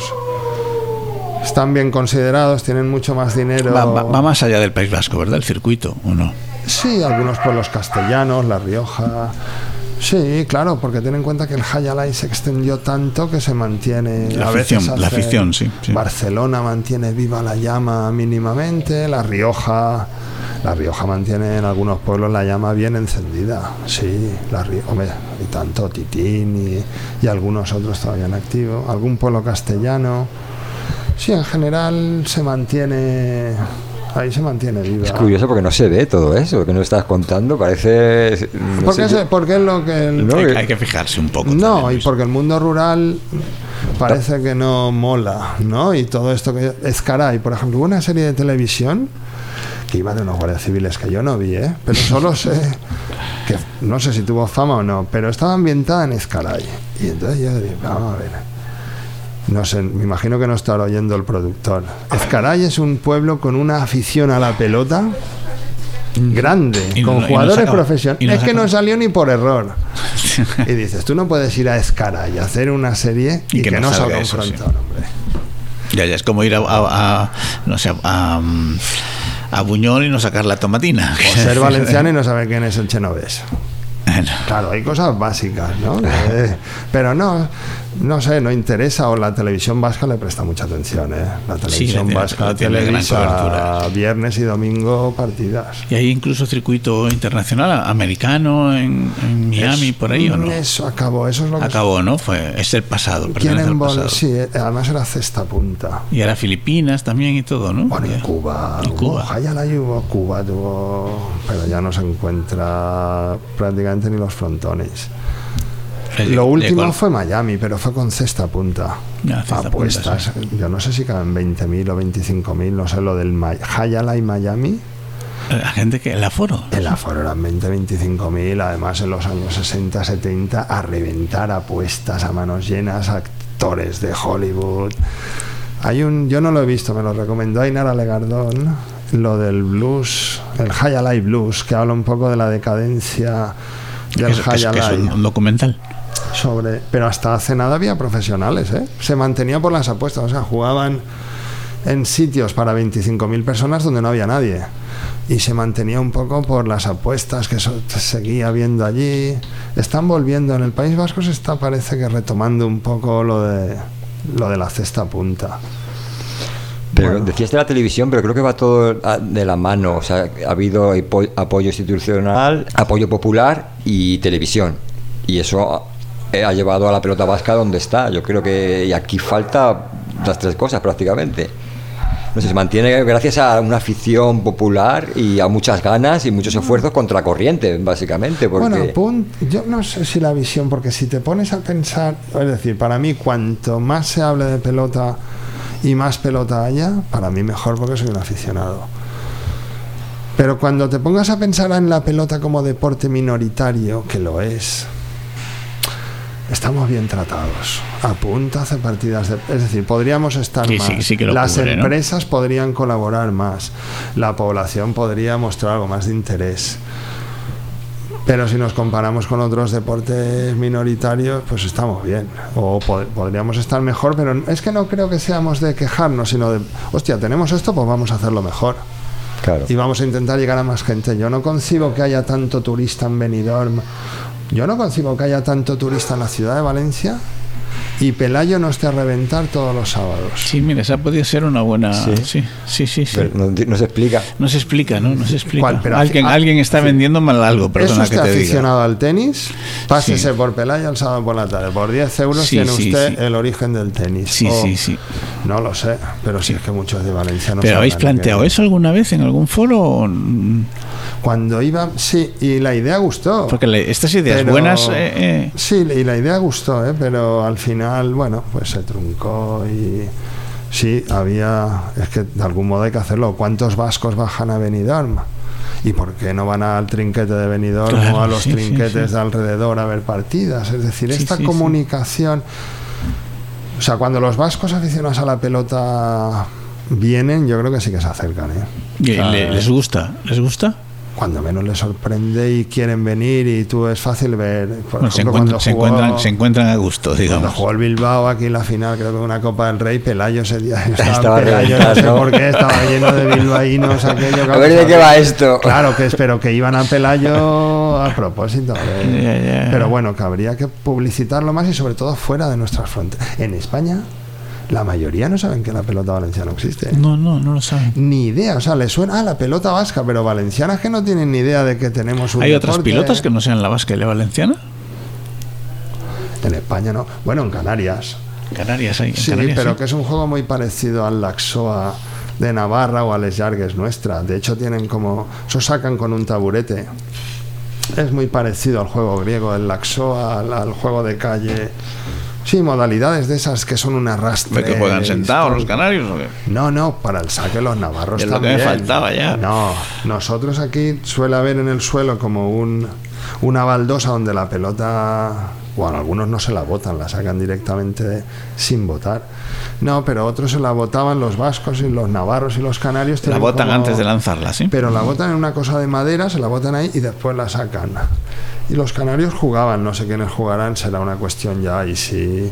S3: están bien considerados, tienen mucho más dinero.
S2: Va más allá del País Vasco, ¿verdad? El circuito, ¿o no?
S3: Sí, algunos pueblos castellanos, La Rioja. Sí, claro, porque ten en cuenta que el Hayalay se extendió tanto que se mantiene.
S2: La afición, sí.
S3: Barcelona mantiene viva la llama mínimamente, La Rioja La Rioja mantiene en algunos pueblos la llama bien encendida. Sí, la Rioja, hombre, y tanto Titín y algunos otros todavía en activo. Algún pueblo castellano. Sí, en general se mantiene... Ahí se mantiene viva.
S1: Es curioso porque no se ve todo eso que nos estás contando, parece... no sé,
S3: porque es lo que...
S1: No,
S2: Hay que fijarse un poco.
S3: No,
S2: también,
S3: y porque el mundo rural parece que no mola, ¿no? Y todo esto que... Escaray, por ejemplo, hubo una serie de televisión que iba de unos guardias civiles que yo no vi, ¿eh? Pero solo sé que... No sé si tuvo fama o no, pero estaba ambientada en Escaray. Y entonces yo dije, vamos a ver... No sé, me imagino que no estará oyendo el productor. Ezcaray es un pueblo con una afición a la pelota grande, con jugadores profesionales. Es que no salió ni por error. Y dices, tú no puedes ir a Ezcaray a hacer una serie y que no salga un frontón, hombre.
S2: Ya, es como ir no sé, a Buñol y no sacar la tomatina.
S3: O ser valenciano y no saber quién es el Chenovés. Claro, hay cosas básicas, ¿no? Pero no sé, no interesa, o la televisión vasca le presta mucha atención, ¿eh? La televisión vasca televisa viernes y domingo partidas.
S2: ¿Y hay incluso circuito internacional, americano, en Miami, por ahí o no?
S3: Eso acabó, eso es lo que...
S2: Acabó, ¿no? Es el pasado, pertenece al pasado.
S3: Sí, además era cesta punta.
S2: Y era Filipinas también y todo, ¿no?
S3: Bueno, en Cuba. Cuba tuvo... Pero ya no se encuentra prácticamente ni los frontones. Lo último fue Miami, pero fue con cesta punta. Apuestas. Punta, sí. Yo no sé si caben 20.000 o 25.000, no sé, lo del Hialeah y Miami.
S2: La gente que... ¿El aforo?
S3: El aforo eran 25.000, además en los años 60, 70, a reventar apuestas a manos llenas, actores de Hollywood. Yo no lo he visto, me lo recomendó Ainara Legardón, lo del blues, el Hialeah Blues, que habla un poco de la decadencia del Hialeah.
S2: Que es un documental.
S3: Pero hasta hace nada había profesionales, ¿eh? Se mantenía por las apuestas, o sea, jugaban en sitios para 25.000 personas donde no había nadie, y se mantenía un poco por las apuestas que seguía viendo allí. Están volviendo en el País Vasco, parece que retomando un poco lo de la cesta punta.
S1: Pero bueno, decías de la televisión, pero creo que va todo de la mano. O sea, ha habido apoyo institucional, apoyo popular y televisión, y eso ha llevado a la pelota vasca donde está. Yo creo que y aquí falta las tres cosas prácticamente. No sé, se mantiene gracias a una afición popular y a muchas ganas y muchos esfuerzos contracorriente, básicamente. Porque...
S3: Bueno, yo no sé si la visión, porque si te pones a pensar, es decir, para mí cuanto más se hable de pelota y más pelota haya, para mí mejor, porque soy un aficionado. Pero cuando te pongas a pensar en la pelota como deporte minoritario, que lo es, estamos bien tratados. Apunta, hace partidas es decir, podríamos estar más.
S2: Sí que
S3: las empresas, ¿no? Podrían colaborar más. La población podría mostrar algo más de interés. Pero si nos comparamos con otros deportes minoritarios, pues estamos bien. O podríamos estar mejor, pero es que no creo que seamos de quejarnos, sino de, hostia, tenemos esto, pues vamos a hacerlo mejor.
S1: Claro.
S3: Y vamos a intentar llegar a más gente. Yo no concibo que haya tanto turista en Benidorm. Yo no concibo que haya tanto turista en la ciudad de Valencia y Pelayo no esté a reventar todos los sábados.
S2: Sí, mira, esa podría ser una buena... Sí.
S1: Pero no se explica.
S2: No se explica, ¿no? No se explica.
S3: Pero
S2: alguien está vendiendo mal algo, perdona que te diga.
S3: Aficionado al tenis, pásese por Pelayo el sábado por la tarde. Por 10 euros tiene usted el origen del tenis.
S2: Sí.
S3: No lo sé, pero sí es que muchos de Valencia no.
S2: ¿Pero habéis planteado eso alguna vez en algún foro?
S3: Cuando iba, sí, y la idea gustó.
S2: Porque estas ideas buenas...
S3: Sí, y la idea gustó, pero al final, bueno, pues se truncó y... Sí, es que de algún modo hay que hacerlo. ¿Cuántos vascos bajan a Benidorm? ¿Y por qué no van al trinquete de Benidorm o a los trinquetes de alrededor a ver partidas? Es decir, esta comunicación... O sea, cuando los vascos aficionados a la pelota vienen, yo creo que sí que se acercan,
S2: ¿Y les gusta? ¿Les gusta?
S3: Cuando menos les sorprende y quieren venir, y tú es fácil ver. Por
S2: ejemplo, se encuentran a gusto, digamos.
S3: Cuando jugó el Bilbao aquí en la final, creo que una Copa del Rey, Pelayo ese día estaba Pelayo, no sé por qué, estaba lleno de bilbaínos aquello.
S1: A ver de qué va esto.
S3: Claro, pero que iban a Pelayo a propósito. Pero bueno, que habría que publicitarlo más y sobre todo fuera de nuestras fronteras. En España La mayoría no saben que la pelota valenciana existe.
S2: No lo saben.
S3: Ni idea, o sea, les suena la pelota vasca, pero valencianas que no tienen ni idea de que tenemos un
S2: ¿Hay otras
S3: deporte.
S2: pilotas que no sean la vasca y la valenciana?
S3: En España no. Bueno, en Canarias.
S2: Canarias hay.
S3: Sí,
S2: Canarias,
S3: pero
S2: sí.
S3: que es un juego muy parecido al Laxoa de Navarra o al Esllargues nuestra. De hecho, tienen como... Eso sacan con un taburete. Es muy parecido al juego griego, el Laxoa, al juego de calle. Sí, modalidades de esas que son un arrastre.
S2: ¿Que juegan sentados los
S3: histórico.
S2: canarios o qué?
S3: No, para el saque los navarros
S2: Es lo que
S3: también.
S2: me faltaba ya.
S3: No, nosotros aquí suele haber en el suelo como una baldosa donde la pelota, bueno, algunos no se la botan, la sacan directamente sin botar. No, pero otros se la botaban, los vascos y los navarros y los canarios.
S2: La
S3: tienen
S2: botan
S3: como-
S2: antes de lanzarla, ¿sí?
S3: Pero la botan en una cosa de madera, se la botan ahí y después la sacan. Y los canarios jugaban, no sé quiénes jugarán, será una cuestión ya y sí,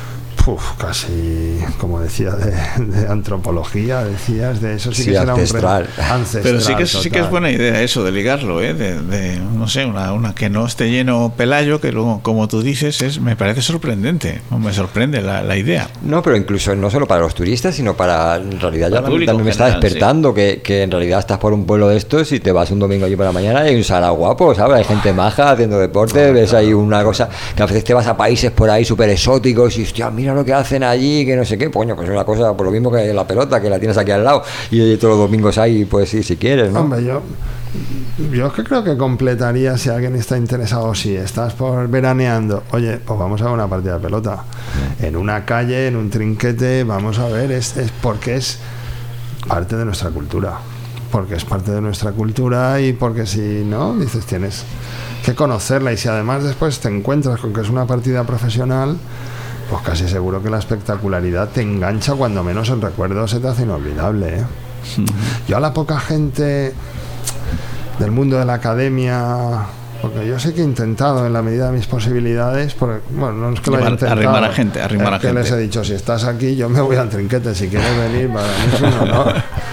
S3: casi, como decía, de antropología, decías, de eso sí que
S1: Sí,
S3: será
S1: ancestral.
S3: ancestral.
S2: Pero sí que es
S3: total.
S2: buena idea eso de ligarlo, ¿eh? De no sé, una que no esté lleno Pelayo, que luego, como tú dices, me parece sorprendente. Me sorprende la idea.
S1: No, pero incluso no solo para los turistas, sino para, en realidad,
S2: Para
S1: ya
S2: el público
S1: también me está
S2: general,
S1: despertando que en realidad estás por un pueblo de estos y te vas un domingo allí por la mañana y hay un sala guapo, ¿sabes? Hay gente maja haciendo deporte, ves ahí una cosa, que a veces te vas a países por ahí súper exóticos y, hostia, mira lo que hacen allí, que no sé qué, coño, pues es una cosa por lo mismo que la pelota, que la tienes aquí al lado y todos los domingos ahí, pues sí, si quieres, ¿no?
S3: Hombre, yo es que creo que completaría si alguien está interesado, si estás por veraneando, oye, pues vamos a ver una partida de pelota. En una calle, en un trinquete, vamos a ver, es porque es parte de nuestra cultura. Porque es parte de nuestra cultura y porque si no, dices, tienes que conocerla y si además después te encuentras con que es una partida profesional, pues casi seguro que la espectacularidad te engancha, cuando menos el recuerdo se te hace inolvidable, ¿eh? Yo a la poca gente del mundo de la academia, porque yo sé que he intentado en la medida de mis posibilidades, porque, bueno, no es que lo haya intentado,
S2: Arrimar a gente, arrimar
S3: es
S2: a
S3: que
S2: gente.
S3: les he dicho, si estás aquí yo me voy al trinquete, si quieres venir, para mí es un honor.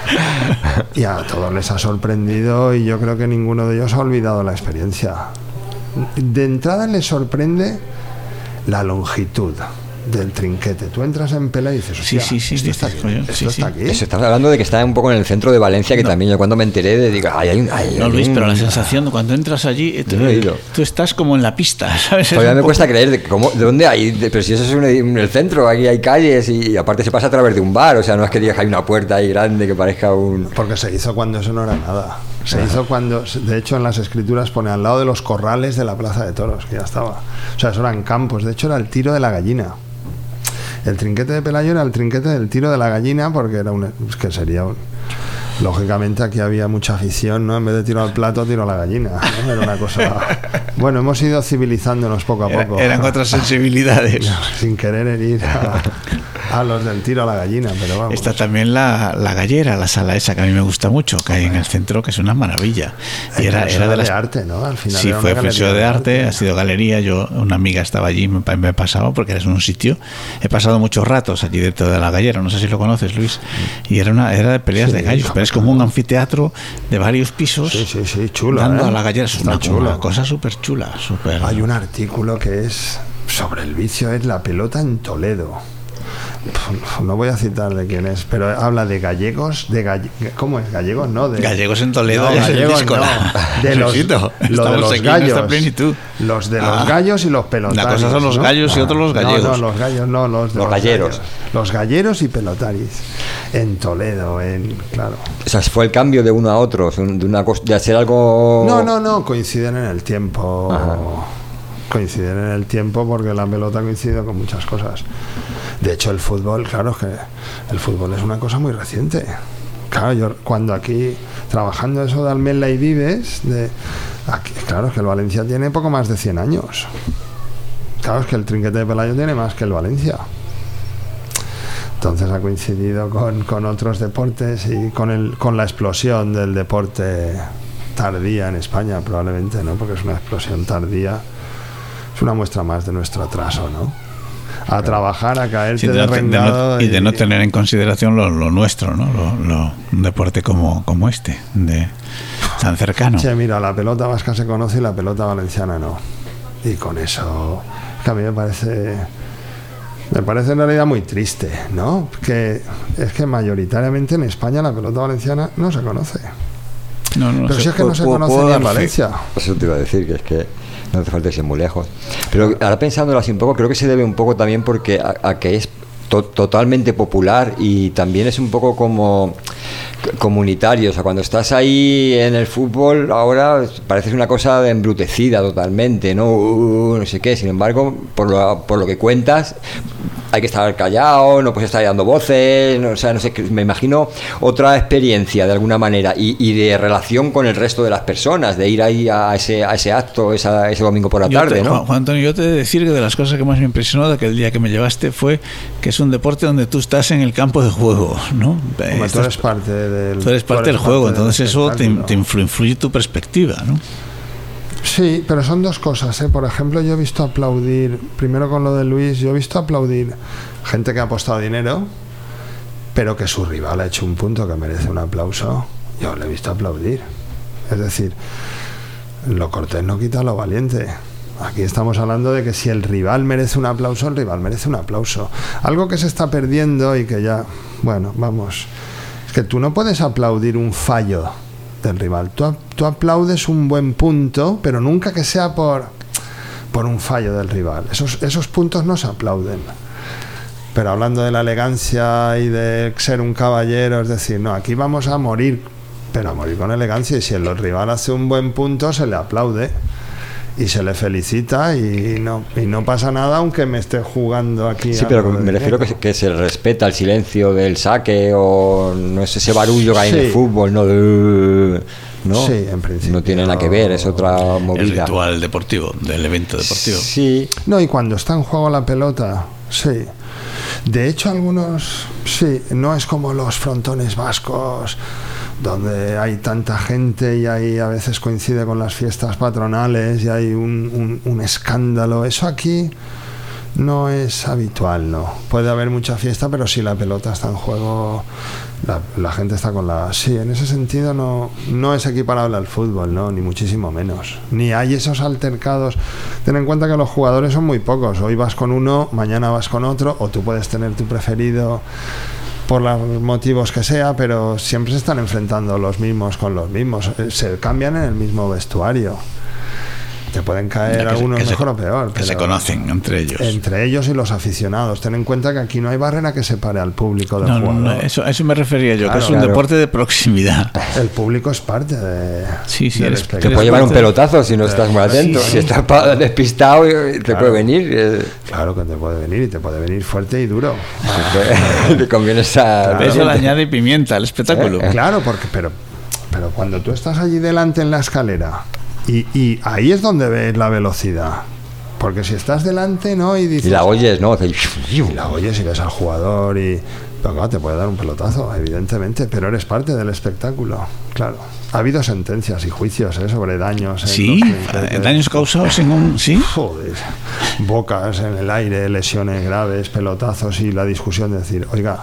S3: Y a todos les ha sorprendido y yo creo que ninguno de ellos ha olvidado la experiencia. De entrada les sorprende la longitud del trinquete. Tú entras en Pela y dices,
S2: Sí,
S3: hostia,
S2: sí,
S3: esto está
S2: dices,
S3: aquí,
S2: coño,
S3: esto
S2: sí,
S3: está
S2: sí.
S3: aquí.
S1: Eso, estamos hablando de que está un poco en el centro de Valencia, que también yo cuando me enteré de digo, ay,
S2: No, Luis, pero la sensación cuando entras allí,
S1: Yo no he ido.
S2: tú estás como en la pista, ¿sabes? Es
S1: todavía
S2: un
S1: me
S2: poco-
S1: cuesta creer de dónde hay, pero si eso es en el centro, aquí hay calles y aparte se pasa a través de un bar, o sea, no es que digas que hay una puerta ahí grande que parezca un...
S3: Porque se hizo cuando eso no era nada. Se hizo cuando, de hecho en las escrituras pone al lado de los corrales de la Plaza de Toros, que ya estaba. O sea, eso eran campos, de hecho era el tiro de la gallina. El trinquete de Pelayo era el trinquete del tiro de la gallina, porque era que sería lógicamente aquí había mucha afición, ¿no? En vez de tiro al plato, tiro a la gallina, ¿no? Era una cosa... Bueno, hemos ido civilizándonos poco a poco.
S2: Eran otras sensibilidades.
S3: Sin querer herir a los del tiro a la gallina, pero vamos.
S2: Está también la gallera, la sala esa que a mí me gusta mucho, que hay en el centro, que es una maravilla. Y era de las...
S3: arte, ¿no? Al final
S2: Sí,
S3: era
S2: fue
S3: una
S2: museo
S3: galería
S2: de arte, ha sido galería. Yo, una amiga estaba allí, me he pasado, porque es un sitio. He pasado muchos ratos allí dentro de la gallera, no sé si lo conoces, Luis. Y era de peleas
S3: Sí,
S2: de gallos, pero es como un anfiteatro de varios pisos.
S3: Sí, chulo.
S2: Dando
S3: ¿eh?
S2: a la gallera, es
S3: Está
S2: una
S3: chulo.
S2: cosa súper chula, súper.
S3: Hay un artículo que es sobre el vicio, es la pelota en Toledo. No voy a citar de quién es, pero habla de gallegos, ¿cómo es? Gallegos, no, de
S2: Gallegos en Toledo,
S3: no,
S2: ya es el
S3: gallegos
S2: disco,
S3: no.
S2: ¿no?
S3: De los,
S2: Luisito,
S3: lo de
S2: estamos
S3: los
S2: aquí en esta
S3: gallos,
S2: plenitud.
S3: los de
S2: Ah.
S3: los gallos y los pelotarios.
S2: Una cosa son los
S3: ¿no?
S2: gallos y otros los gallegos.
S3: No, los gallos no, los de
S1: Los galleros.
S3: gallos. Los galleros y pelotaris en Toledo, claro.
S1: O sea, fue el cambio de uno a otro, de hacer algo...
S3: No, coinciden en el tiempo.
S1: Ajá.
S3: Coinciden en el tiempo porque la pelota coincide con muchas cosas. De hecho, el fútbol, claro, es que el fútbol es una cosa muy reciente. Claro, yo cuando aquí, trabajando eso de Almela y Vives, claro, es que el Valencia tiene poco más de 100 años. Claro, es que el trinquete de Pelayo tiene más que el Valencia. Entonces ha coincidido con otros deportes y con la explosión del deporte tardía en España, probablemente, ¿no? Porque es una explosión tardía. Es una muestra más de nuestro atraso, ¿no? A trabajar, a caerte
S2: Sí,
S3: de rengado
S2: y de no tener en consideración lo nuestro, ¿no? Un deporte como este, tan cercano.
S3: Che, mira, la pelota vasca se conoce y la pelota valenciana no. Y con eso, que a mí me parece Me parece en realidad muy triste, ¿no? Que es que mayoritariamente en España la pelota valenciana no se conoce.
S2: No,
S3: Pero si es que no se
S1: puedo
S3: conoce ni
S1: dar
S3: en
S1: fe.
S3: Valencia.
S1: Eso te iba a decir, que es que no hace falta irse muy lejos. Pero ahora pensándolo así un poco, creo que se debe un poco también porque a que es totalmente popular y también es un poco como comunitario. O sea, cuando estás ahí en el fútbol ahora pareces una cosa embrutecida totalmente, no sé qué. Sin embargo, por lo que cuentas, hay que estar callado, no puedes estar dando voces, no, o sea, no sé, me imagino otra experiencia de alguna manera y de relación con el resto de las personas, de ir ahí a ese acto ese domingo por la tarde, ¿no?
S2: Juan Antonio, yo te he de decir que de las cosas que más me impresionó de aquel día que me llevaste fue que es un deporte donde tú estás en el campo de juego, ¿no?
S3: Como tú eres parte
S2: del juego, entonces eso te
S3: espectáculo.
S2: influye tu perspectiva, ¿no?
S3: Sí, pero son dos cosas, ¿eh? Por ejemplo, yo he visto aplaudir, primero con lo de Luis, yo he visto aplaudir gente que ha apostado dinero, pero que su rival ha hecho un punto que merece un aplauso. Yo le he visto aplaudir. Es decir, lo cortés no quita lo valiente. Aquí estamos hablando de que si el rival merece un aplauso, el rival merece un aplauso. Algo que se está perdiendo y que ya, bueno, vamos, es que tú no puedes aplaudir un fallo del rival. Tú aplaudes un buen punto, pero nunca que sea por un fallo del rival. Esos puntos no se aplauden. Pero hablando de la elegancia y de ser un caballero, es decir, no, aquí vamos a morir, pero a morir con elegancia. Y si el rival hace un buen punto, se le aplaude y se le felicita y no pasa nada aunque me esté jugando aquí.
S1: Sí, pero me refiero que se respeta el silencio del saque o no es ese barullo que hay en el fútbol, ¿no?
S3: Sí, en principio.
S1: No tiene nada que ver, es otra movida.
S2: El ritual deportivo, del evento deportivo.
S1: Sí.
S3: No, y cuando está en juego la pelota, sí. De hecho, algunos, sí, no es como los frontones vascos, donde hay tanta gente y ahí a veces coincide con las fiestas patronales y hay un escándalo. Eso aquí no es habitual, ¿no? Puede haber mucha fiesta, pero si la pelota está en juego, la gente está con la... Sí, en ese sentido no es equiparable al fútbol, ¿no? Ni muchísimo menos. Ni hay esos altercados. Ten en cuenta que los jugadores son muy pocos. Hoy vas con uno, mañana vas con otro, o tú puedes tener tu preferido por los motivos que sea, pero siempre se están enfrentando los mismos con los mismos. Se cambian en el mismo vestuario. Te pueden caer algunos mejor o peor.
S2: Que se conocen entre ellos.
S3: Entre ellos y los aficionados. Ten en cuenta que aquí no hay barrera que separe al público del jugador.
S2: No, eso me refería yo,
S3: Claro,
S2: que es un deporte de proximidad.
S3: El público es parte de...
S2: Sí,
S3: del
S2: eres-
S3: espectáculo.
S1: Te puede llevar un pelotazo si no estás muy atento.
S2: Sí.
S1: Si estás despistado, te puede venir.
S3: Claro que te puede venir y te puede venir fuerte y duro.
S1: Te conviene estar.
S2: Eso le añade pimienta al espectáculo.
S3: Claro, pero cuando tú estás allí delante en la escalera y ahí es donde ves la velocidad. Porque si estás delante, ¿no? Y dices...
S1: Y la oyes, ¿no?
S3: Y la oyes y ves al jugador y... Pero claro, te puede dar un pelotazo, evidentemente, pero eres parte del espectáculo, claro. Ha habido sentencias y juicios sobre daños.
S2: Sí, daños causados en un... Sí.
S3: Joder, bocas en el aire, lesiones graves, pelotazos y la discusión de decir, oiga,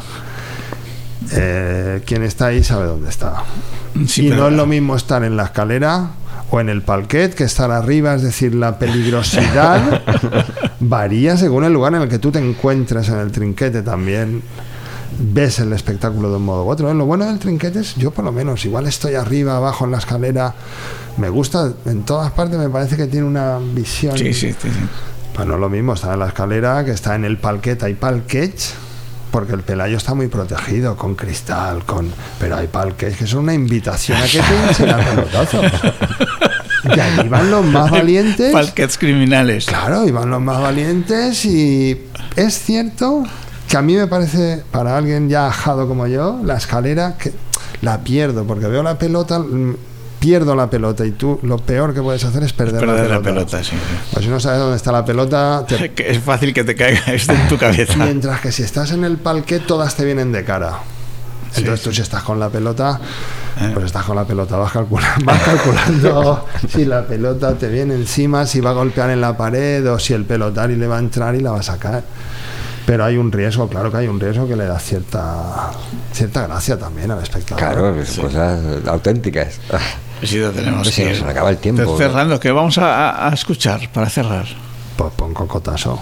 S3: quien está ahí sabe dónde está.
S2: Sí,
S3: y
S2: pero-
S3: no es lo mismo estar en la escalera o en el parquet que estar arriba, es decir, la peligrosidad varía según el lugar en el que tú te encuentres. En el trinquete también ves el espectáculo de un modo u otro. Lo bueno del trinquete es, yo por lo menos, igual estoy arriba, abajo en la escalera, me gusta, en todas partes me parece que tiene una visión.
S2: Sí.
S3: Pues no es lo mismo estar en la escalera que está en el parquet. Hay parquets porque el Pelayo está muy protegido con cristal, pero hay parquets que son una invitación a que te echen a pelotazos. Y allí van los más valientes.
S2: Parquets criminales.
S3: Claro, y van los más valientes y es cierto que a mí me parece, para alguien ya ajado como yo, la escalera que la pierdo, porque veo la pelota, pierdo la pelota y tú lo peor que puedes hacer es perder la pelota.
S2: Sí.
S3: Pues si no sabes dónde está la pelota,
S2: Que es fácil que te caiga esto en tu cabeza.
S3: mientras que si estás en el parquet todas te vienen de cara. Entonces tú si estás con la pelota, pues estás con la pelota, vas calculando si la pelota te viene encima, si va a golpear en la pared o si el pelotario le va a entrar y la va a sacar. Pero hay un riesgo, claro que hay un riesgo que le da cierta gracia también al espectador.
S1: Claro, cosas auténticas.
S2: Sí, lo tenemos
S1: Pues sí,
S2: que ir.
S1: se nos acaba el tiempo.
S2: Cerrando, ¿qué vamos a escuchar para cerrar?
S3: Pues pon cocotazo.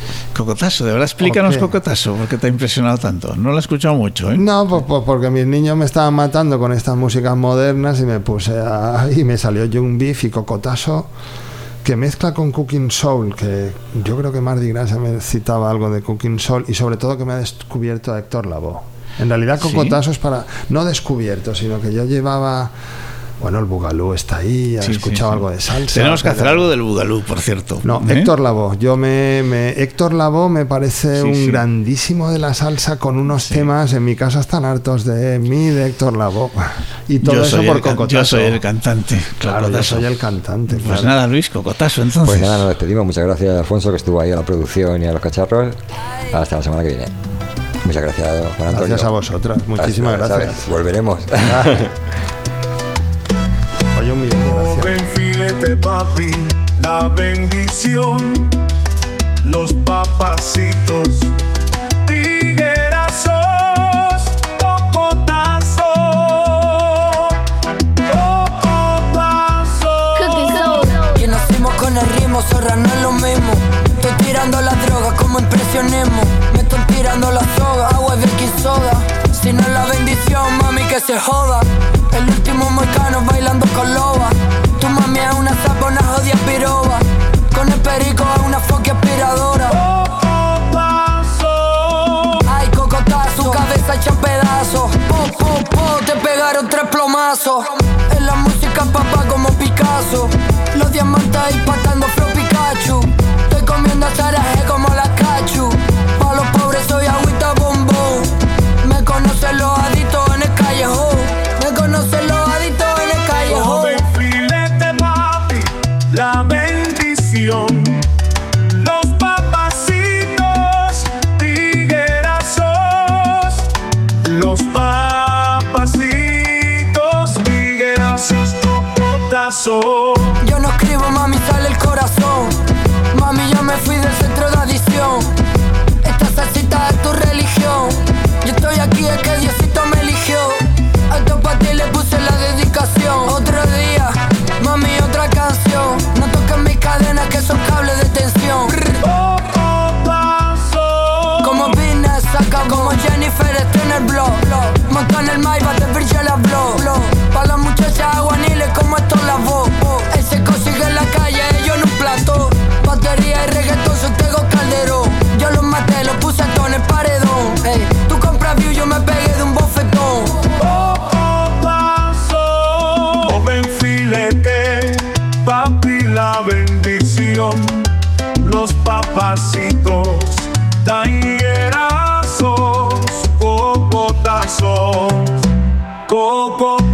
S2: Cocotazo, de verdad, explícanos
S3: Ok.
S2: Cocotazo, ¿por qué te ha impresionado tanto? No lo he escuchado mucho, ¿eh?
S3: No, pues porque mis niños me estaban matando con estas músicas modernas y me puse y me salió Young Beef y Cocotazo, que mezcla con Cooking Soul, que yo creo que Mardi Gras me citaba algo de Cooking Soul, y sobre todo que me ha descubierto a Héctor Lavoe. En realidad Cocotazo es para, no descubierto, sino que yo llevaba, bueno, el Boogaloo está ahí, he
S2: Sí,
S3: escuchado
S2: sí.
S3: algo de salsa.
S2: Tenemos que
S3: pero-
S2: hacer algo del Boogaloo, por cierto.
S3: No,
S2: ¿eh?
S3: Héctor Lavoe. Héctor Lavoe me parece
S2: Sí,
S3: un
S2: sí.
S3: grandísimo de la salsa, con unos temas, en mi casa están hartos de mí, de Héctor Lavoe. Y todo
S2: Yo
S3: eso
S2: soy
S3: por
S2: el can-
S3: Cocotazo.
S2: Yo soy el cantante.
S3: Claro, yo
S2: Cocotazo.
S3: soy el cantante.
S2: Pues
S3: claro.
S2: nada, Luis, Cocotazo, entonces.
S1: Pues nada, nos despedimos. Muchas gracias a Alfonso, que estuvo ahí a la producción y a los cacharros. Hasta la semana que viene. Muchas gracias, Juan Antonio.
S3: Gracias a vosotras, muchísimas
S1: Hasta,
S3: gracias.
S1: ¿sabes? Volveremos.
S3: Oye, un millón de gracias.
S4: Joven filete, papi, la bendición, los papacitos, tiguerazos, cocotazo, cocotazo.
S7: Que nacimos con el ritmo, zorra, no es lo mismo. Estoy tirando la droga como impresionismo. Me estoy tirando la soga, agua de baking soda. Si no es la bendición, mami, que se joda. El último moicano bailando con loba. Tu mami es una sapona jodida piroba. Con el perico es una foque aspiradora. Ay, cocotazo, tu cabeza hecha pedazos. Po, po, po, te pegaron 3 plomazos. En la música papá como Picasso. Los diamantes ahí patando flow Pikachu. Estoy comiendo zaraje como la cachu. Pa' los pobres soy agüita bombón. Me conocen los adictos en el callejón. Me conocen los adictos en el callejón.
S4: Joven filete, papi, la bendición, los papacitos, tiguerazos, los papacitos, tiguerazos, cocotazo.
S7: Yo no escribo, mami, sale el corazón. Mami, yo me fui del centro de adición. Esta salsita es tu religión. Yo estoy aquí, es que Diosito me eligió. A tu pa' ti le puse la dedicación. Otro día, mami, otra canción. No toques mis cadenas que son cables de tensión. Como business, saca como Jennifer, estoy en el blog. Monta en el Maybach de Virgil Abloh. Pa' las muchachas aguaniles como esto la voz. Él se consigue en la calle, yo en un plato. Batería y reggaetón, soy Tego Calderón. Yo los maté, los puse todo en el paredón. Ey, tú compras view, yo me pegué de un bofetón.
S4: Joven filete, papi, la bendición, los papacitos, tallerazos, cocotazos, coco